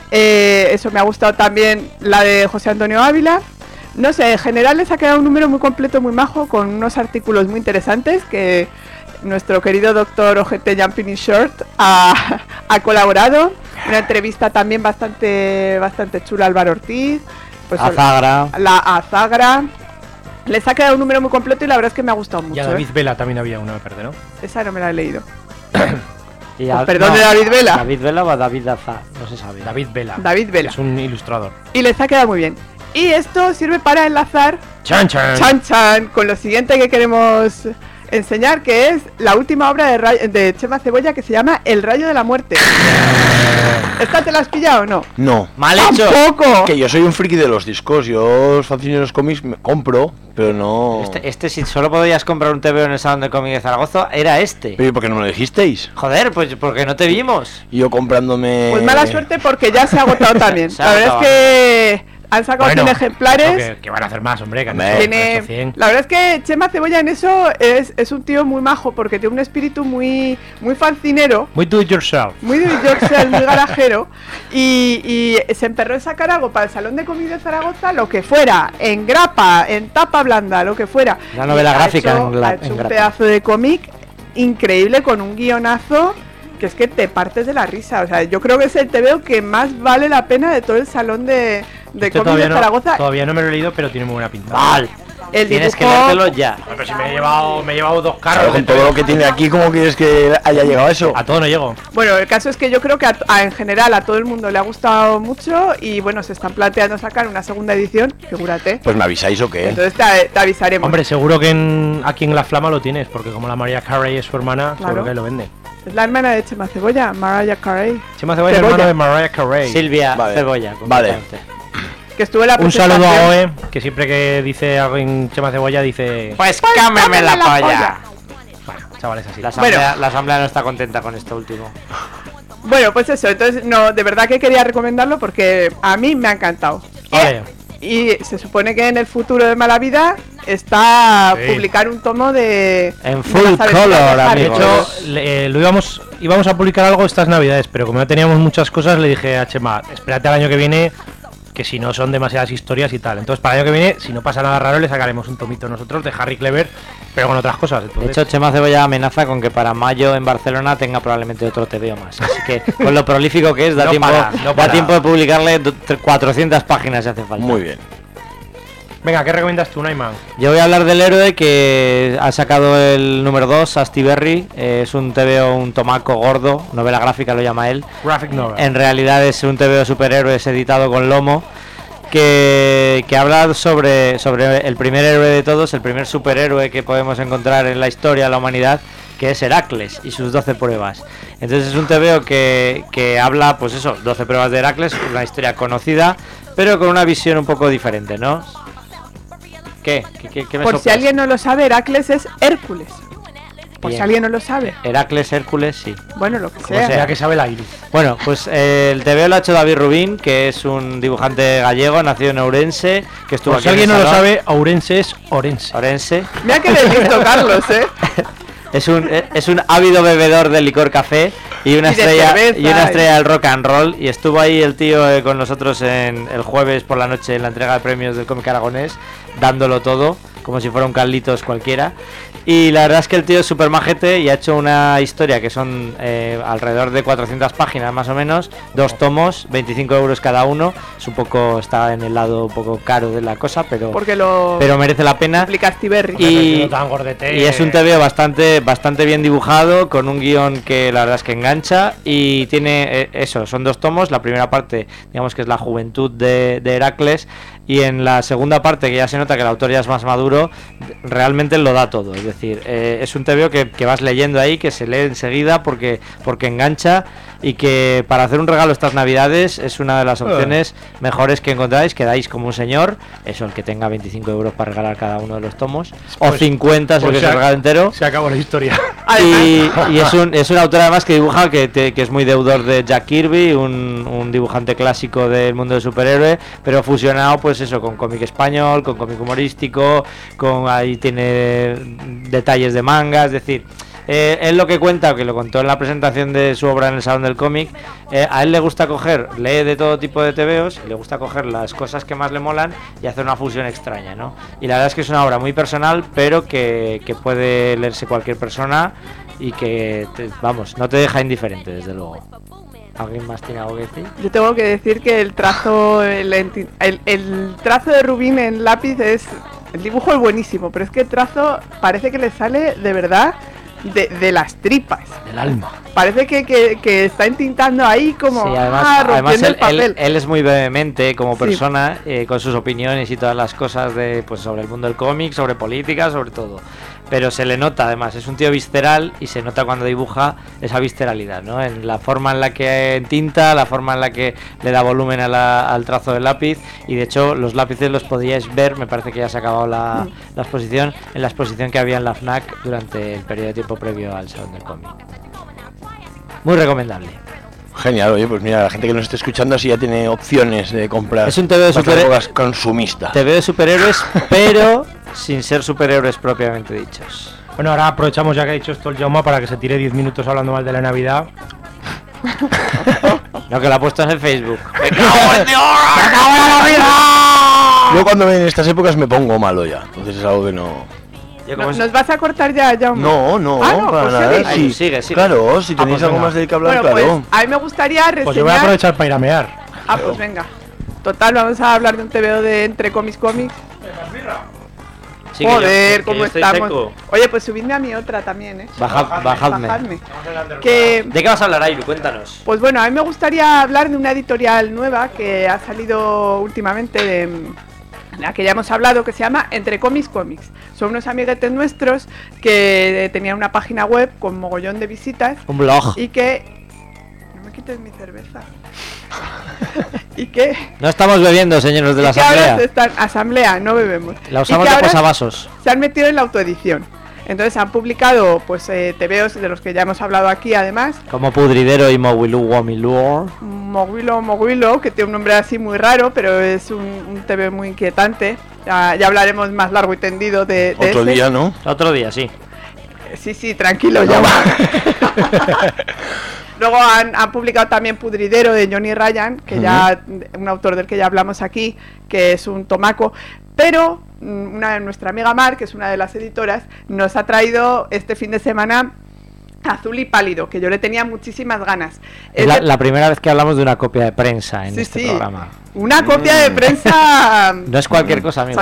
Eso me ha gustado también, la de José Antonio Ávila. No sé, en general les ha quedado un número muy completo, muy majo, con unos artículos muy interesantes que nuestro querido doctor Ojete Jumping in Short ha colaborado. Una entrevista también bastante chula a Álvaro Ortiz. Pues Azagra. La Azagra. Les ha quedado un número muy completo y la verdad es que me ha gustado mucho. Y a David Vela también había una, me perdí, ¿no? Esa no me la he leído. Y pues perdón, de David Vela. David Vela o David Azar, no se sabe. David Vela. David Vela. Es un ilustrador. Y les ha quedado muy bien. Y esto sirve para enlazar Chan con lo siguiente que queremos enseñar, que es la última obra de Chema Cebolla, que se llama El Rayo de la Muerte. ¿Esta te la has pillado o no? No. Mal hecho. ¡Tampoco! Que yo soy un friki de los discos. Yo los fanzines de los cómics me compro, pero no... Este si solo podías comprar un TVO en el Salón de Cómic de Zaragoza, era este. Pero ¿por qué no me lo dijisteis? Joder, pues porque no te vimos. Y yo comprándome... Pues mala suerte porque ya se ha agotado también. Se ha La verdad agotado. es que han sacado 100 ejemplares. Que van a hacer más, hombre. La verdad es que Chema Cebolla en eso es un tío muy majo porque tiene un espíritu muy fancinero. Muy do it yourself. Muy do it yourself, muy garajero. Y se emperró en sacar algo para el Salón de Cómic de Zaragoza, lo que fuera, en grapa, en tapa blanda, lo que fuera. La novela Y ha gráfica hecho- en ha hecho en un grapa. pedazo de cómic increíble con un guionazo que es que te partes de la risa. O sea, yo creo que es el TVO que más vale la pena de todo el Salón de Este Cómic de Zaragoza. todavía no me lo he leído, pero tiene muy buena pinta. Vale. El Tienes que dibujo- leértelo ya. Pero si me he llevado 2 carros. Claro, con todo lo que tiene aquí, ¿cómo quieres que haya llegado a eso? A todo no llego. Bueno, el caso es que yo creo que en general a todo el mundo le ha gustado mucho y bueno, se están planteando sacar una segunda edición, figúrate. Pues me avisáis o qué. Entonces te avisaremos. Hombre, seguro que aquí en La Flama lo tienes, porque como la María Carey es su hermana, Claro. seguro que lo vende. Es la hermana de Chema Cebolla, Mariah Carey. Chema Cebolla es hermano de Mariah Carey. Silvia Vale. Cebolla. Vale. completamente. Que estuvo en la Un saludo presentación. a Oe, que siempre que dice algo en Chema Cebolla dice... Pues cámbiame la polla. Bueno, chavales, así. La asamblea no está contenta con esto último. Bueno, pues eso, entonces no, de verdad que quería recomendarlo porque a mí me ha encantado. Vale. Y se supone que en el futuro de Mala Vida está Sí. publicar un tomo de... En de full las aventuras color, de Harry. De hecho, íbamos a publicar algo estas navidades, pero como no teníamos muchas cosas, le dije a Chema, espérate al año que viene, que si no son demasiadas historias y tal. Entonces, para el año que viene, si no pasa nada raro, le sacaremos un tomito nosotros de Harry Clever, pero con otras cosas. De Entonces, hecho, Chema Cebolla amenaza con que para mayo en Barcelona tenga probablemente otro TVO más. Así que con lo prolífico que es, da, No tiempo, para, no da para. tiempo de publicarle 400 páginas si hace falta. Muy bien. venga, ¿qué recomiendas tú, Naiman? Yo voy a hablar del héroe que ha sacado el número 2, Astiberri. Es un TVO, un tomaco gordo, novela gráfica lo llama él. Graphic novel. En realidad es un TVO de superhéroes editado con lomo. Que habla sobre el primer héroe de todos, el primer superhéroe que podemos encontrar en la historia de la humanidad, que es Heracles y sus 12 pruebas. Entonces es un TVO que habla, pues eso, 12 pruebas de Heracles, una historia conocida, pero con una visión un poco diferente, ¿no? ¿Qué me Por si soplas? alguien no lo sabe, Heracles es Hércules. Por si Bien. alguien no lo sabe. Heracles, Hércules, sí. Bueno, lo que Como sea. sea. Ya que sabe la Iris. Bueno, pues el TVO lo ha hecho David Rubín, que es un dibujante gallego, nacido en Ourense, que estuvo Por aquí si en alguien el no lo salón. sabe, Ourense es Orense. Ourense. Mira que le listo, Carlos, ¿eh? Es un ávido bebedor de licor café y una Y de estrella cerveza, y una estrella del rock and roll, y estuvo ahí el tío con nosotros en el jueves por la noche en la entrega de premios del cómic aragonés, dándolo todo como si fuera un Carlitos cualquiera. Y la verdad es que el tío es súper majete y ha hecho una historia que son alrededor de 400 páginas más o menos, 2 tomos, 25 euros cada uno. Es un poco, está en el lado un poco caro de la cosa, pero merece la pena. Publica Astiberri. Y es un TVO bastante bien dibujado, con un guión que la verdad es que engancha, y tiene eso, son 2 tomos. La primera parte, digamos que es la juventud de Heracles, y en la segunda parte, que ya se nota que el autor ya es más maduro, realmente lo da todo. Es decir, es un TVO que vas leyendo ahí, que se lee enseguida porque engancha, y que para hacer un regalo estas navidades es una de las opciones mejores que encontráis. Quedáis como un señor, eso, el que tenga 25 euros para regalar cada uno de los tomos, o 50 si el que se regala entero. Se acabó la historia. Y es un autor además que dibuja, que es muy deudor de Jack Kirby, un dibujante clásico del mundo del superhéroe, pero fusionado pues eso con cómic español, con cómic humorístico, ahí tiene detalles de manga, es decir, él lo que cuenta, que lo contó en la presentación de su obra en el Salón del Cómic, a él le gusta lee de todo tipo de TVOs, le gusta coger las cosas que más le molan y hacer una fusión extraña, ¿no? Y la verdad es que es una obra muy personal, pero que puede leerse cualquier persona, y que, vamos, no te deja indiferente, desde luego. ¿Alguien más tiene algo que decir? Yo tengo que decir que el trazo el trazo de Rubín en lápiz el dibujo es buenísimo, pero es que el trazo parece que le sale de verdad de las tripas, del alma. Parece que está entintando ahí como Sí, además rompiendo el papel. él es muy vehemente como Sí. persona, con sus opiniones y todas las cosas pues sobre el mundo del cómic, sobre política, sobre todo. pero se le nota además, es un tío visceral y se nota cuando dibuja esa visceralidad, ¿no? En la forma en la que tinta, la forma en la que le da volumen al trazo del lápiz, y de hecho los lápices los podíais ver, me parece que ya se ha acabado la exposición, en la exposición que había en la FNAC durante el periodo de tiempo previo al Salón del Cómic. Muy recomendable. Genial, oye, pues mira, la gente que nos esté escuchando así ya tiene opciones de comprar. Es un TV de superhéroes consumista. TV de superhéroes, pero sin ser superhéroes propiamente dichos. Bueno, ahora aprovechamos ya que ha dicho esto el Jaume para que se tire 10 minutos hablando mal de la Navidad. No, que lo ha puesto en el Facebook. ¡Me cago en Dios! ¡Me cago en la Navidad! Yo cuando en estas épocas me pongo malo ya, entonces es algo que no... ¿Nos vas a cortar ya, Jaume? No, para pues nada. sigue. Sí, claro, si tenéis algo más de que hablar, bueno, claro. Pues, a mí me gustaría reseñar... Pues yo voy a aprovechar para ir a mear. Ah, pues venga. Total, vamos a hablar de un TVO de Entre Cómics. Sí, joder, que ¿cómo yo estoy estamos? seco. Oye, pues subidme a mi otra también, ¿eh? Bajadme. Que... ¿De qué vas a hablar, Airu? Cuéntanos. Pues bueno, a mí me gustaría hablar de una editorial nueva que ha salido últimamente, de la que ya hemos hablado, que se llama Entre Cómics. Son unos amiguetes nuestros que tenían una página web con mogollón de visitas. Un blog. Y que... No me quites mi cerveza. Y que... No estamos bebiendo, señores de la asamblea. Asamblea, no bebemos. La usamos de posavasos. Se han metido en la autoedición. Entonces han publicado pues TVOs de los que ya hemos hablado aquí, además. Como Pudridero y Moguilú Womilú. Moguilo, que tiene un nombre así muy raro, pero es un TV muy inquietante. Ya hablaremos más largo y tendido de otro ese. día, ¿no? Otro día, sí. Sí, tranquilo, ya va. Luego han publicado también Pudridero de Johnny Ryan, que ya un autor del que ya hablamos aquí, que es un tomaco. Pero nuestra amiga Mar, que es una de las editoras, nos ha traído este fin de semana Azul y Pálido, que yo le tenía muchísimas ganas. Es la primera vez que hablamos de una copia de prensa en este programa. Una copia de prensa... No es cualquier cosa, amigo.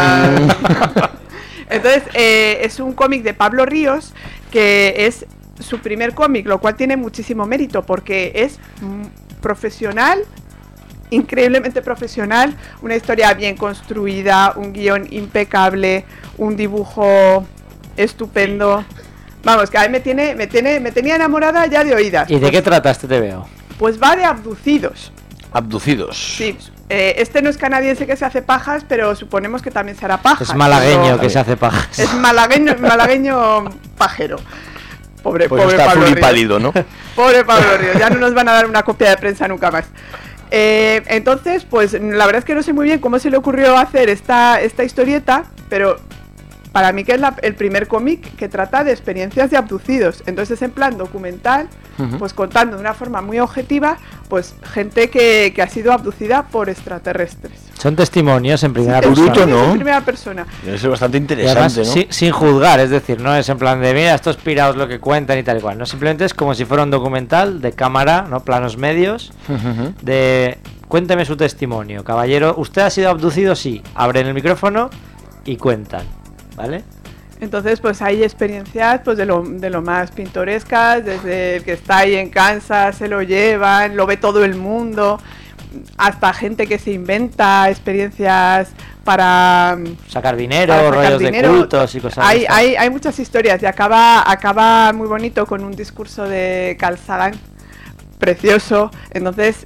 Entonces, es un cómic de Pablo Ríos, que es su primer cómic, lo cual tiene muchísimo mérito, porque es profesional, increíblemente profesional, una historia bien construida, un guión impecable, un dibujo estupendo. Vamos, que a mí me tenía enamorada ya de oídas. ¿Y de qué trata este TVO? Pues va de abducidos. Abducidos. Sí, este no es canadiense que se hace pajas, pero suponemos que también se hará pajas. Es malagueño que se hace pajas. Es malagueño pajero. Pobre pues está Pablo azul y Ríos. pálido, ¿no? Pobre Pablo Ríos, ya no nos van a dar una copia de prensa nunca más. Entonces, pues la verdad es que no sé muy bien cómo se le ocurrió hacer esta historieta, pero para mí que es el primer cómic que trata de experiencias de abducidos. Entonces es en plan documental, pues contando de una forma muy objetiva, pues gente que ha sido abducida por extraterrestres. Son testimonios en primera persona. persona. ¿No? En primera persona. Debe ser bastante interesante, además, ¿no? Sin juzgar, es decir, no es en plan de mira, estos pirados lo que cuentan y tal y cual. No, simplemente es como si fuera un documental de cámara, ¿no? Planos medios, de cuénteme su testimonio, caballero. ¿Usted ha sido abducido? Sí. Abren el micrófono y cuentan, ¿vale? Entonces, pues hay experiencias pues de lo más pintorescas, desde el que está ahí en Kansas, se lo llevan, lo ve todo el mundo, hasta gente que se inventa experiencias para sacar dinero, rollos de cultos y cosas así. Hay muchas historias y acaba muy bonito con un discurso de Carl Sagan, precioso. Entonces,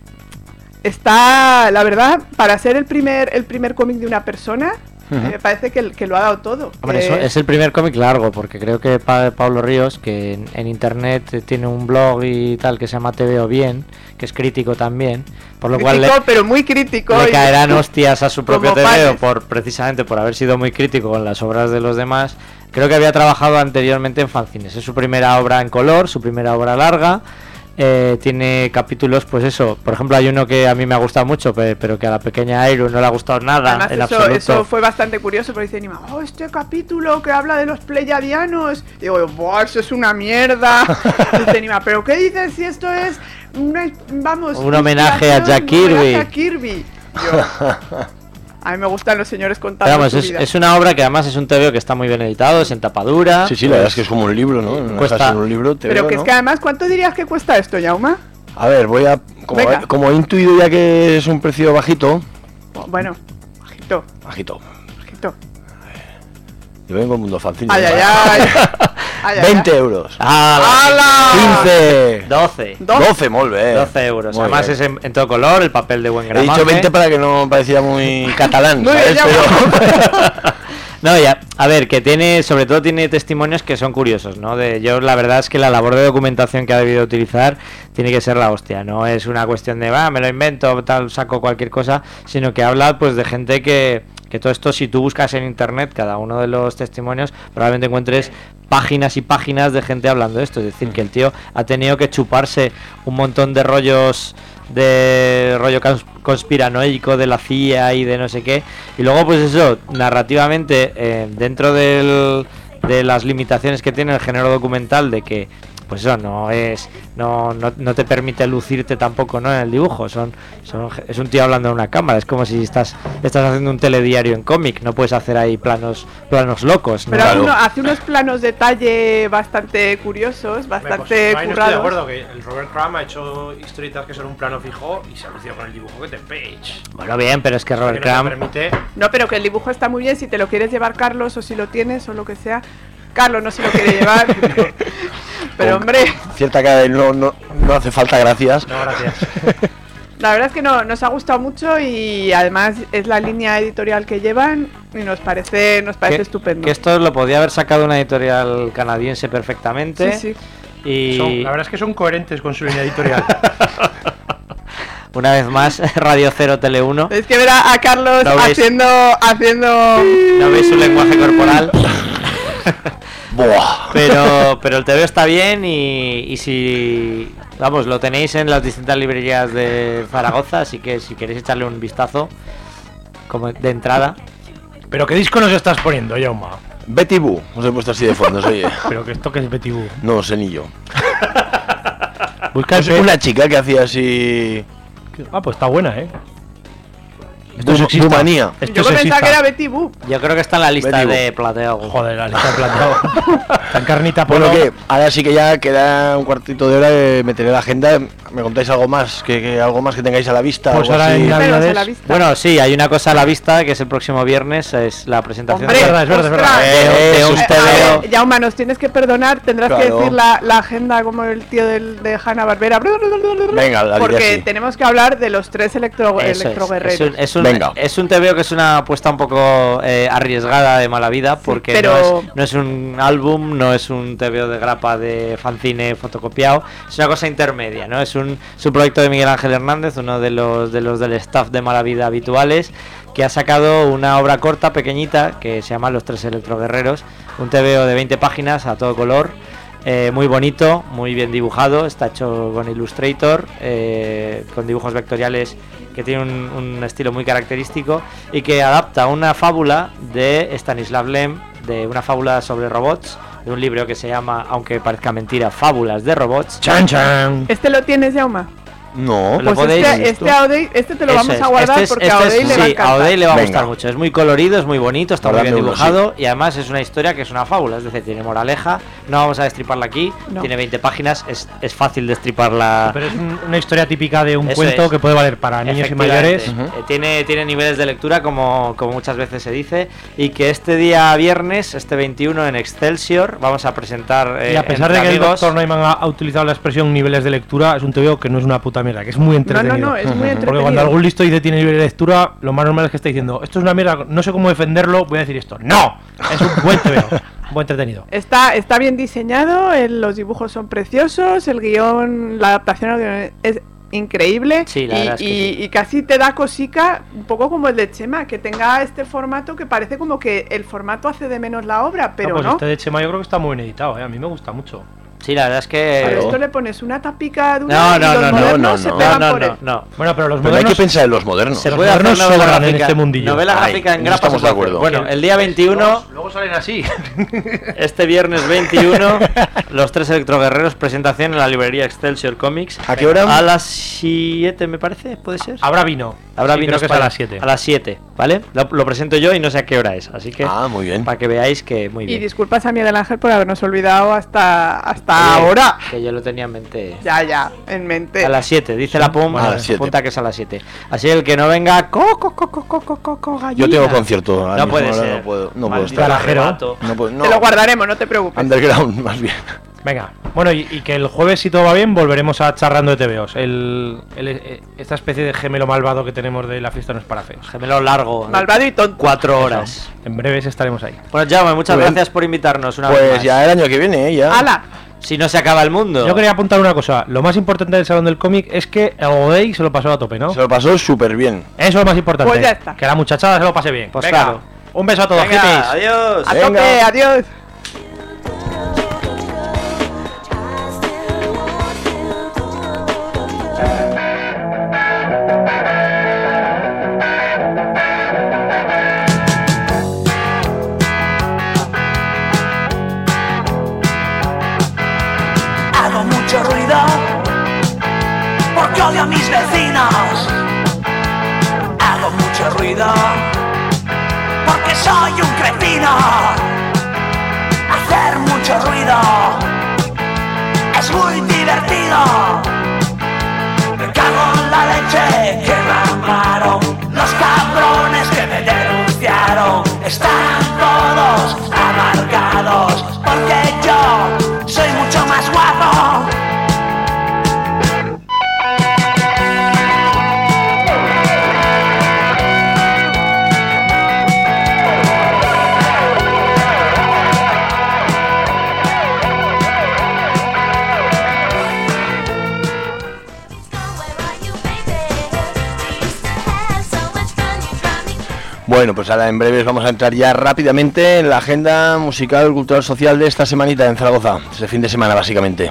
está, la verdad, para ser el primer cómic de una persona, me parece que lo ha dado todo. Hombre, es el primer cómic largo, porque creo que Pablo Ríos, que en internet tiene un blog y tal que se llama Te Veo Bien, que es crítico también, por lo cual pero muy crítico, le caerán hostias a su propio Te Veo precisamente por haber sido muy crítico con las obras de los demás. Creo que había trabajado anteriormente en fanzines, es su primera obra en color, su primera obra larga. Tiene capítulos, pues eso, por ejemplo hay uno que a mí me ha gustado mucho, pero que a la pequeña Airu no le ha gustado nada. Además, eso fue bastante curioso, porque dice Nima, este capítulo que habla de los pleyadianos. Y digo, eso es una mierda. Dice Nima, pero ¿qué dices si esto es un homenaje a Jack Kirby? Yo, a mí me gustan los señores contando su vida. Es una obra que además es un TVO que está muy bien editado, es en tapadura. Sí, la verdad es que es como un libro, ¿no? Cuesta un libro, pero que es que además, ¿cuánto dirías que cuesta esto, Yauma? A ver, como he intuido ya que es un precio bajito. Bueno, bajito. Yo vengo del mundo fanzine. Ay, ay, ay. 20 euros. ¡Hala! 15. 12. 12, molt bé. 12 euros. Muy Además bien. es en todo color, el papel de buen He gramaje. dicho 20 para que no pareciera muy catalán, Muy ¿sabes? bien, ya Pero... No, ya, a ver, que tiene, sobre todo tiene testimonios que son curiosos, ¿no? Yo la verdad es que la labor de documentación que ha debido utilizar tiene que ser la hostia, no es una cuestión de, me lo invento, tal, saco cualquier cosa, sino que habla pues de gente que todo esto, si tú buscas en internet cada uno de los testimonios, probablemente encuentres páginas y páginas de gente hablando de esto, es decir, que el tío ha tenido que chuparse un montón de rollos, de rollo conspiranoico de la CIA y de no sé qué, y luego pues eso, narrativamente, dentro de las limitaciones que tiene el género documental, de que pues eso no te permite lucirte tampoco, ¿no? En el dibujo, es un tío hablando en una cámara, es como si estás haciendo un telediario en cómic, no puedes hacer ahí planos locos, ¿no? Pero hace unos planos de detalle bastante curiosos, bastante Estoy de currados. acuerdo que el Robert Crumb ha hecho historietas que son un plano fijo y se ha lucido con el dibujo que te page. Bueno, bien, pero es que Robert Crumb... No, pero que el dibujo está muy bien si te lo quieres llevar, Carlos, o si lo tienes, o lo que sea. Carlos no se lo quiere llevar. Pero hombre, Cierta cara de no hace falta, gracias. No, gracias. la verdad es que nos ha gustado mucho y además es la línea editorial que llevan y nos parece estupendo. Que esto lo podía haber sacado una editorial canadiense perfectamente. Sí, Y La verdad es que son coherentes con su línea editorial. una vez más, Radio 0 Tele 1. Es que ver a Carlos ¿No veis? haciendo... ¿No veis su lenguaje corporal? Buah. Pero el TVO está bien y si... Vamos, lo tenéis en las distintas librerías de Zaragoza, así que si queréis echarle un vistazo como de entrada. ¿Pero qué disco nos estás poniendo, Jaume? Betty Boo, os he puesto así de fondo, oye. ¿Pero que esto que es Betty Boo? No sé ni yo. Busca Es una chica que hacía así... Ah, pues está buena, ¿eh? Bumanía. Yo pensaba que era Betty Boo. Yo creo que está en la lista Betty Boo. de plateo. Joder, la lista de plateo. Está en carnita Bueno, polo. que ahora sí que ya queda un cuartito de hora de meteré la agenda. ¿Me contáis algo más? Que algo más que tengáis a la vista? Pues algo ahora así? en Navidades- a la vista. Bueno, sí, hay una cosa a la vista que es el próximo viernes, es la presentación Hombre, Es verdad, es verdad, es verdad. de un eso TVO. A ver, Jaume, nos tienes que perdonar, tendrás que Claro. decir la agenda como el tío de Hanna-Barbera. Venga, la diré porque así. tenemos que hablar de los 3 electroguerreros. Venga. Es un TVO que es una apuesta un poco arriesgada de mala vida, porque pero- no es un álbum, no es un TVO de grapa de fanzine fotocopiado, es una cosa intermedia, ¿no? Es un proyecto de Miguel Ángel Hernández, uno de los del staff de Mala Vida habituales, que ha sacado una obra corta, pequeñita, que se llama Los 3 electroguerreros, un TVO de 20 páginas a todo color. Muy bonito, muy bien dibujado, está hecho con Illustrator, con dibujos vectoriales que tiene un estilo muy característico y que adapta una fábula de Stanislav Lem, de una fábula sobre robots, de un libro que se llama, aunque parezca mentira, Fábulas de Robots. Chan chan. ¿Este lo tienes, Jaume? No. Lo Pues podéis- este te lo Eso vamos es, a guardar porque a Odey le va a sí, encantar. a Odey le va a Venga. gustar mucho. Es muy colorido, es muy bonito, está muy bien Guardadme uno, dibujado y además es una historia que es una fábula, es decir, tiene moraleja. No vamos a destriparla aquí, No. tiene 20 páginas, es fácil destriparla. Pero es una historia típica de un Eso cuento es. que puede valer para niños y mayores. Tiene niveles de lectura como muchas veces se dice y que este día viernes, este 21 en Excelsior, vamos a presentar Y a pesar de entre que el amigos- doctor Neumann ha utilizado la expresión niveles de lectura, es un TVO que no es una puta mierda, que es muy entretenido. No, es muy Porque entretenido. cuando algún listo dice tiene nivel de lectura, lo más normal es que esté diciendo, esto es una mierda, no sé cómo defenderlo, voy a decir esto. ¡No! Es un buen TVO, muy entretenido. Está bien diseñado, los dibujos son preciosos, el guión, la adaptación al guión es increíble. Sí, la verdad es que sí. Y casi te da cosica, un poco como el de Chema, que tenga este formato que parece como que el formato hace de menos la obra, pero pues no. este de Chema yo creo que está muy bien editado, a mí me gusta mucho. Sí, la verdad es A que... esto le pones una tapica de No, una y los modernos se pegan por él. no. Bueno, pero los Pero hay que modernos... pensar en los modernos. Se Los puede hacer modernos novela sobran en gráfica, este mundillo. novela Ay, gráfica en en grapa. eso estamos se puede de acuerdo. hacer. Bueno, el día 21, Luego salen así. este viernes 21, los 3 electroguerreros, presentación en la librería Excelsior Comics. ¿A qué hora? A las 7, me parece, ¿puede ser? Habrá vino. Habrá Sí, vino creo que es a las 7. A las 7, ¿vale? Lo presento yo y no sé a qué hora es, así que Ah, muy bien. para que veáis que muy Y bien. disculpas a Miguel Ángel por habernos olvidado hasta Oye, ahora. Que yo lo tenía en mente. Ya, en mente. A las 7, dice la PUM, a las 7. apunta que es a las 7. Así el que no venga, gallo. Yo tengo concierto. ahora No mismo, puede ahora ser. No puedo Maldita estar. garajero. Te lo guardaremos, no te preocupes. Underground, más bien. Venga, bueno, y que el jueves, si todo va bien, volveremos a charrando de TVOs. Esta especie de gemelo malvado que tenemos de La fiesta no es para feos. Gemelo largo. Malvado y tonto. 4 horas. En breves estaremos ahí. Bueno, Jaume, muchas gracias por invitarnos una vez Pues más. ya el año que viene, ya. ¡Hala! Si no se acaba el mundo. Yo quería apuntar una cosa. Lo más importante del Salón del Cómic es que el Godey se lo pasó a tope, ¿no? Se lo pasó súper bien. Eso es lo más importante. Pues ya está. Que la muchachada se lo pase bien. Pues Venga, claro. un beso a todos, Venga, hippies. adiós. ¡A Venga. tope! ¡Adiós! Hago mucho ruido porque odio a mis vecinos. Hago mucho ruido porque soy un cretino. Hacer mucho ruido es muy divertido. Me cago en la leche que me amaron. Los cabrones que me denunciaron están todos amargados porque yo soy mucho más guapo. Bueno, pues ahora en breves vamos a entrar ya rápidamente en la agenda musical, cultural, social de esta semanita en Zaragoza. Este fin de semana, básicamente.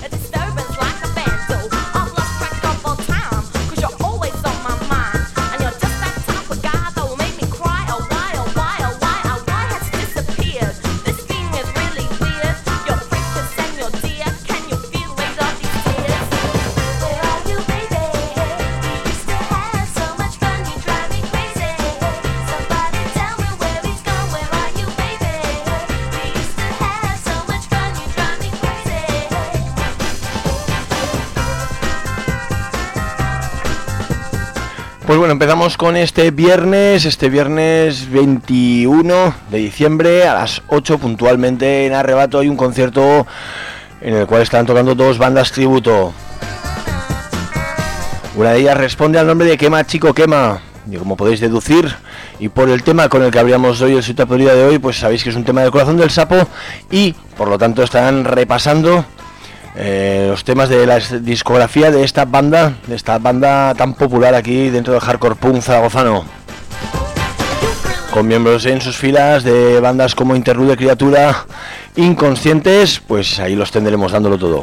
Pues bueno, empezamos con este viernes 21 de diciembre a las 8 puntualmente en Arrebato hay un concierto en el cual están tocando dos bandas tributo. Una de ellas responde al nombre de Quema Chico Quema, y como podéis deducir, y por el tema con el que abríamos hoy el Sutapería de hoy, pues sabéis que es un tema del Corazón del Sapo y por lo tanto están repasando los temas de la discografía de esta banda tan popular aquí dentro del hardcore punk zaragozano, con miembros en sus filas de bandas como Interlude, Criatura, Inconscientes, pues ahí los tendremos dándolo todo.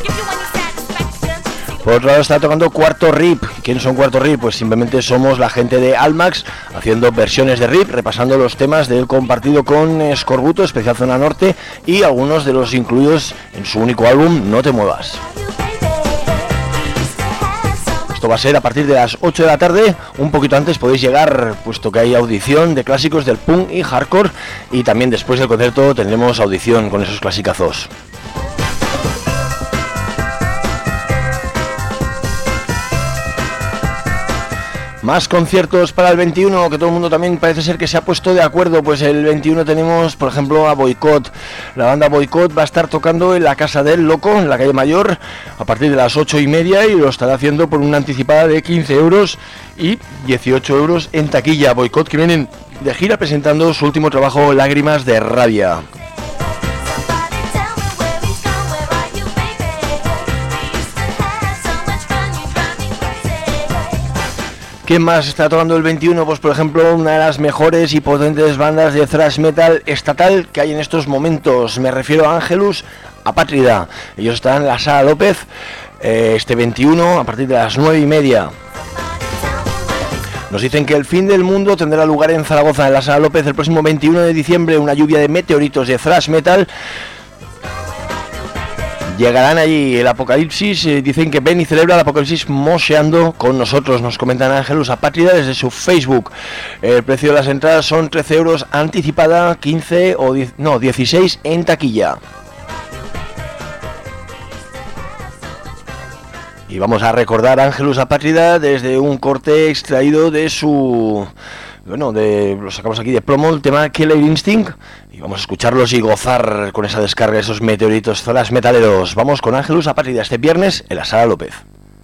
Por otro lado está tocando Cuarto Rip. ¿Quién son Cuarto Rip? Pues simplemente somos la gente de Almax haciendo versiones de Rip, repasando los temas del compartido con Escorbuto, Especial Zona Norte y algunos de los incluidos en su único álbum No Te Muevas. Esto va a ser a partir de las 8 de la tarde, un poquito antes podéis llegar, puesto que hay audición de clásicos del punk y hardcore, y también después del concierto tendremos audición con esos clasicazos. Más conciertos para el 21, que todo el mundo también parece ser que se ha puesto de acuerdo. Pues el 21 tenemos, por ejemplo, a Boicot. La banda Boicot va a estar tocando en la Casa del Loco, en la calle Mayor, a partir de las 8:30, y lo estará haciendo por una anticipada de 15 euros y 18 euros en taquilla. Boicot, que vienen de gira presentando su último trabajo, Lágrimas de Rabia. ¿Quién más está tocando el 21? Pues por ejemplo, una de las mejores y potentes bandas de thrash metal estatal que hay en estos momentos. Me refiero a Angelus Apátrida. Ellos están en la Sala López este 21 a partir de las 9:30. Nos dicen que el fin del mundo tendrá lugar en Zaragoza, en la Sala López, el próximo 21 de diciembre. Una lluvia de meteoritos de thrash metal. Llegarán allí el apocalipsis, dicen que ven y celebra el apocalipsis mosheando con nosotros, nos comentan Angelus Apátrida desde su Facebook. El precio de las entradas son 13 euros anticipada, 15 o 16 en taquilla. Y vamos a recordar a Angelus Apátrida desde un corte extraído de su Bueno, lo sacamos aquí de promo, el tema Killer Instinct, y vamos a escucharlos y gozar con esa descarga de esos meteoritos zoras metaleros. Vamos con Ángelus a partir de este viernes en la Sala López.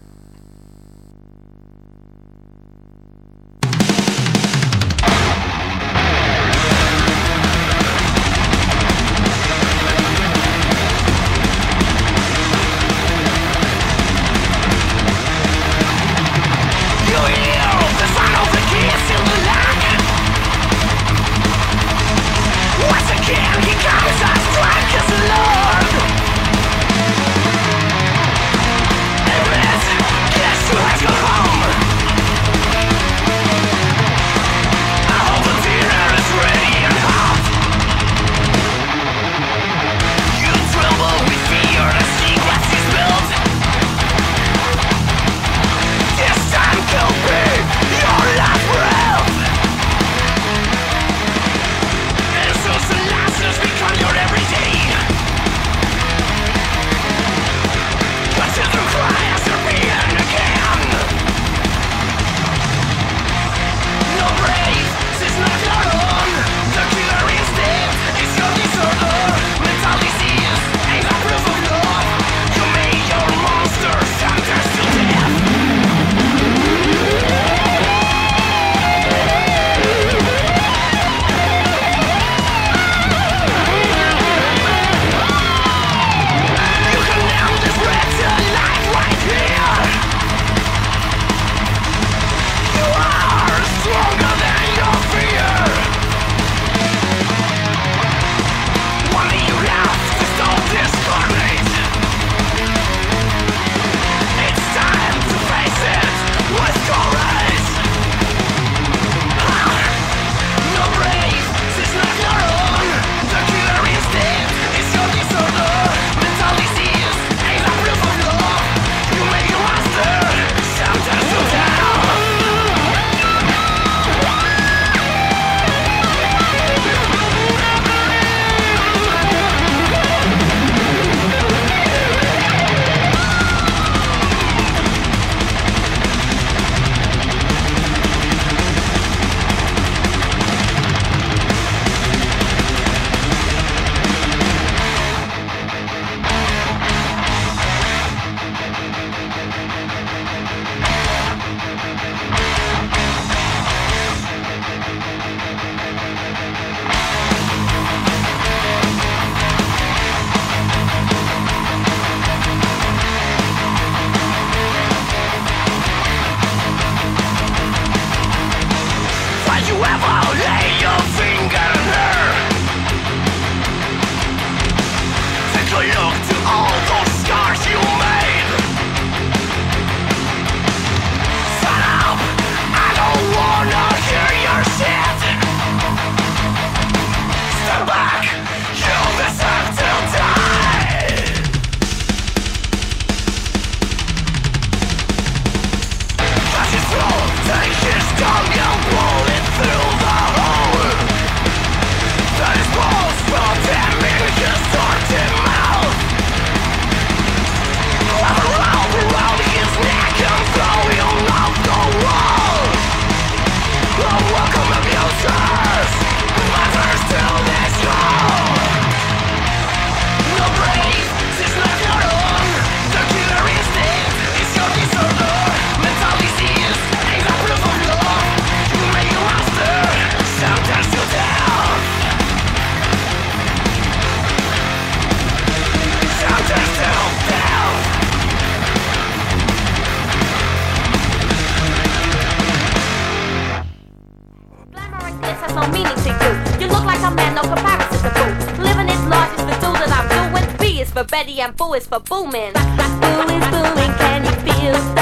Betty and Boo is for booming. Boo is booming, can you feel the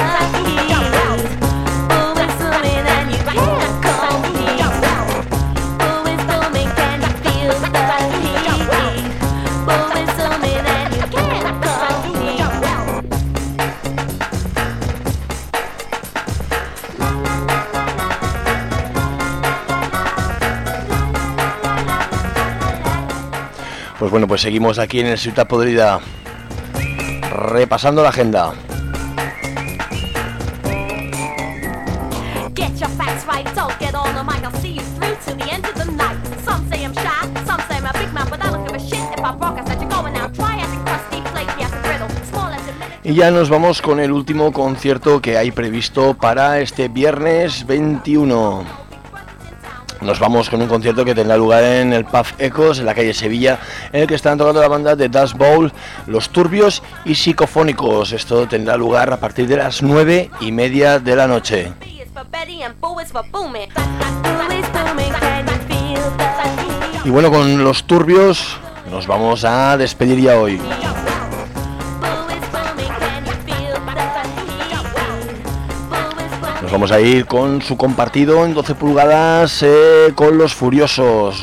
heat? Boo is booming and you can't compete. Boo is booming, can you feel the heat? Boo is booming and you can't compete. Pues bueno, pues seguimos aquí en el Ciutat Podrida, repasando la agenda. Get your facts right, don't get on the mic, I'll see you through to the end of the night. Some say I'm shy, some say I'm a big man, but I don't give a shit if I rock. I said you're going out, try acting crusty, flaky as a griddle, small as a minute. Y ya nos vamos con el último concierto que hay previsto para este viernes 21. Nos vamos con un concierto que tendrá lugar en el Pub Ecos, en la calle Sevilla, en el que están tocando la banda de Dust Bowl, Los Turbios y Psicofónicos. Esto tendrá lugar a partir de las 9:30 de la noche. Y bueno, con Los Turbios nos vamos a despedir ya hoy. Nos vamos a ir con su compartido en 12 pulgadas con Los Furiosos.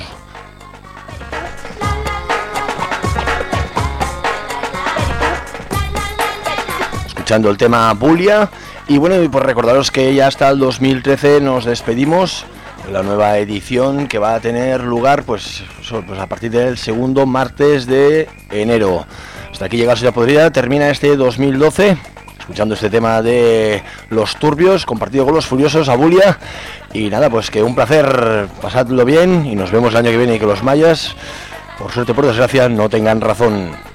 Escuchando el tema Bulia. Y bueno, y pues recordaros que ya hasta el 2013 nos despedimos. La nueva edición que va a tener lugar pues a partir del segundo martes de enero. Hasta aquí llega Sociedad Podrida, termina este 2012. Escuchando este tema de Los Turbios, compartido con Los Furiosos, Abulia. Y nada, pues que un placer, pasadlo bien y nos vemos el año que viene y que los mayas, por suerte o por desgracia, no tengan razón.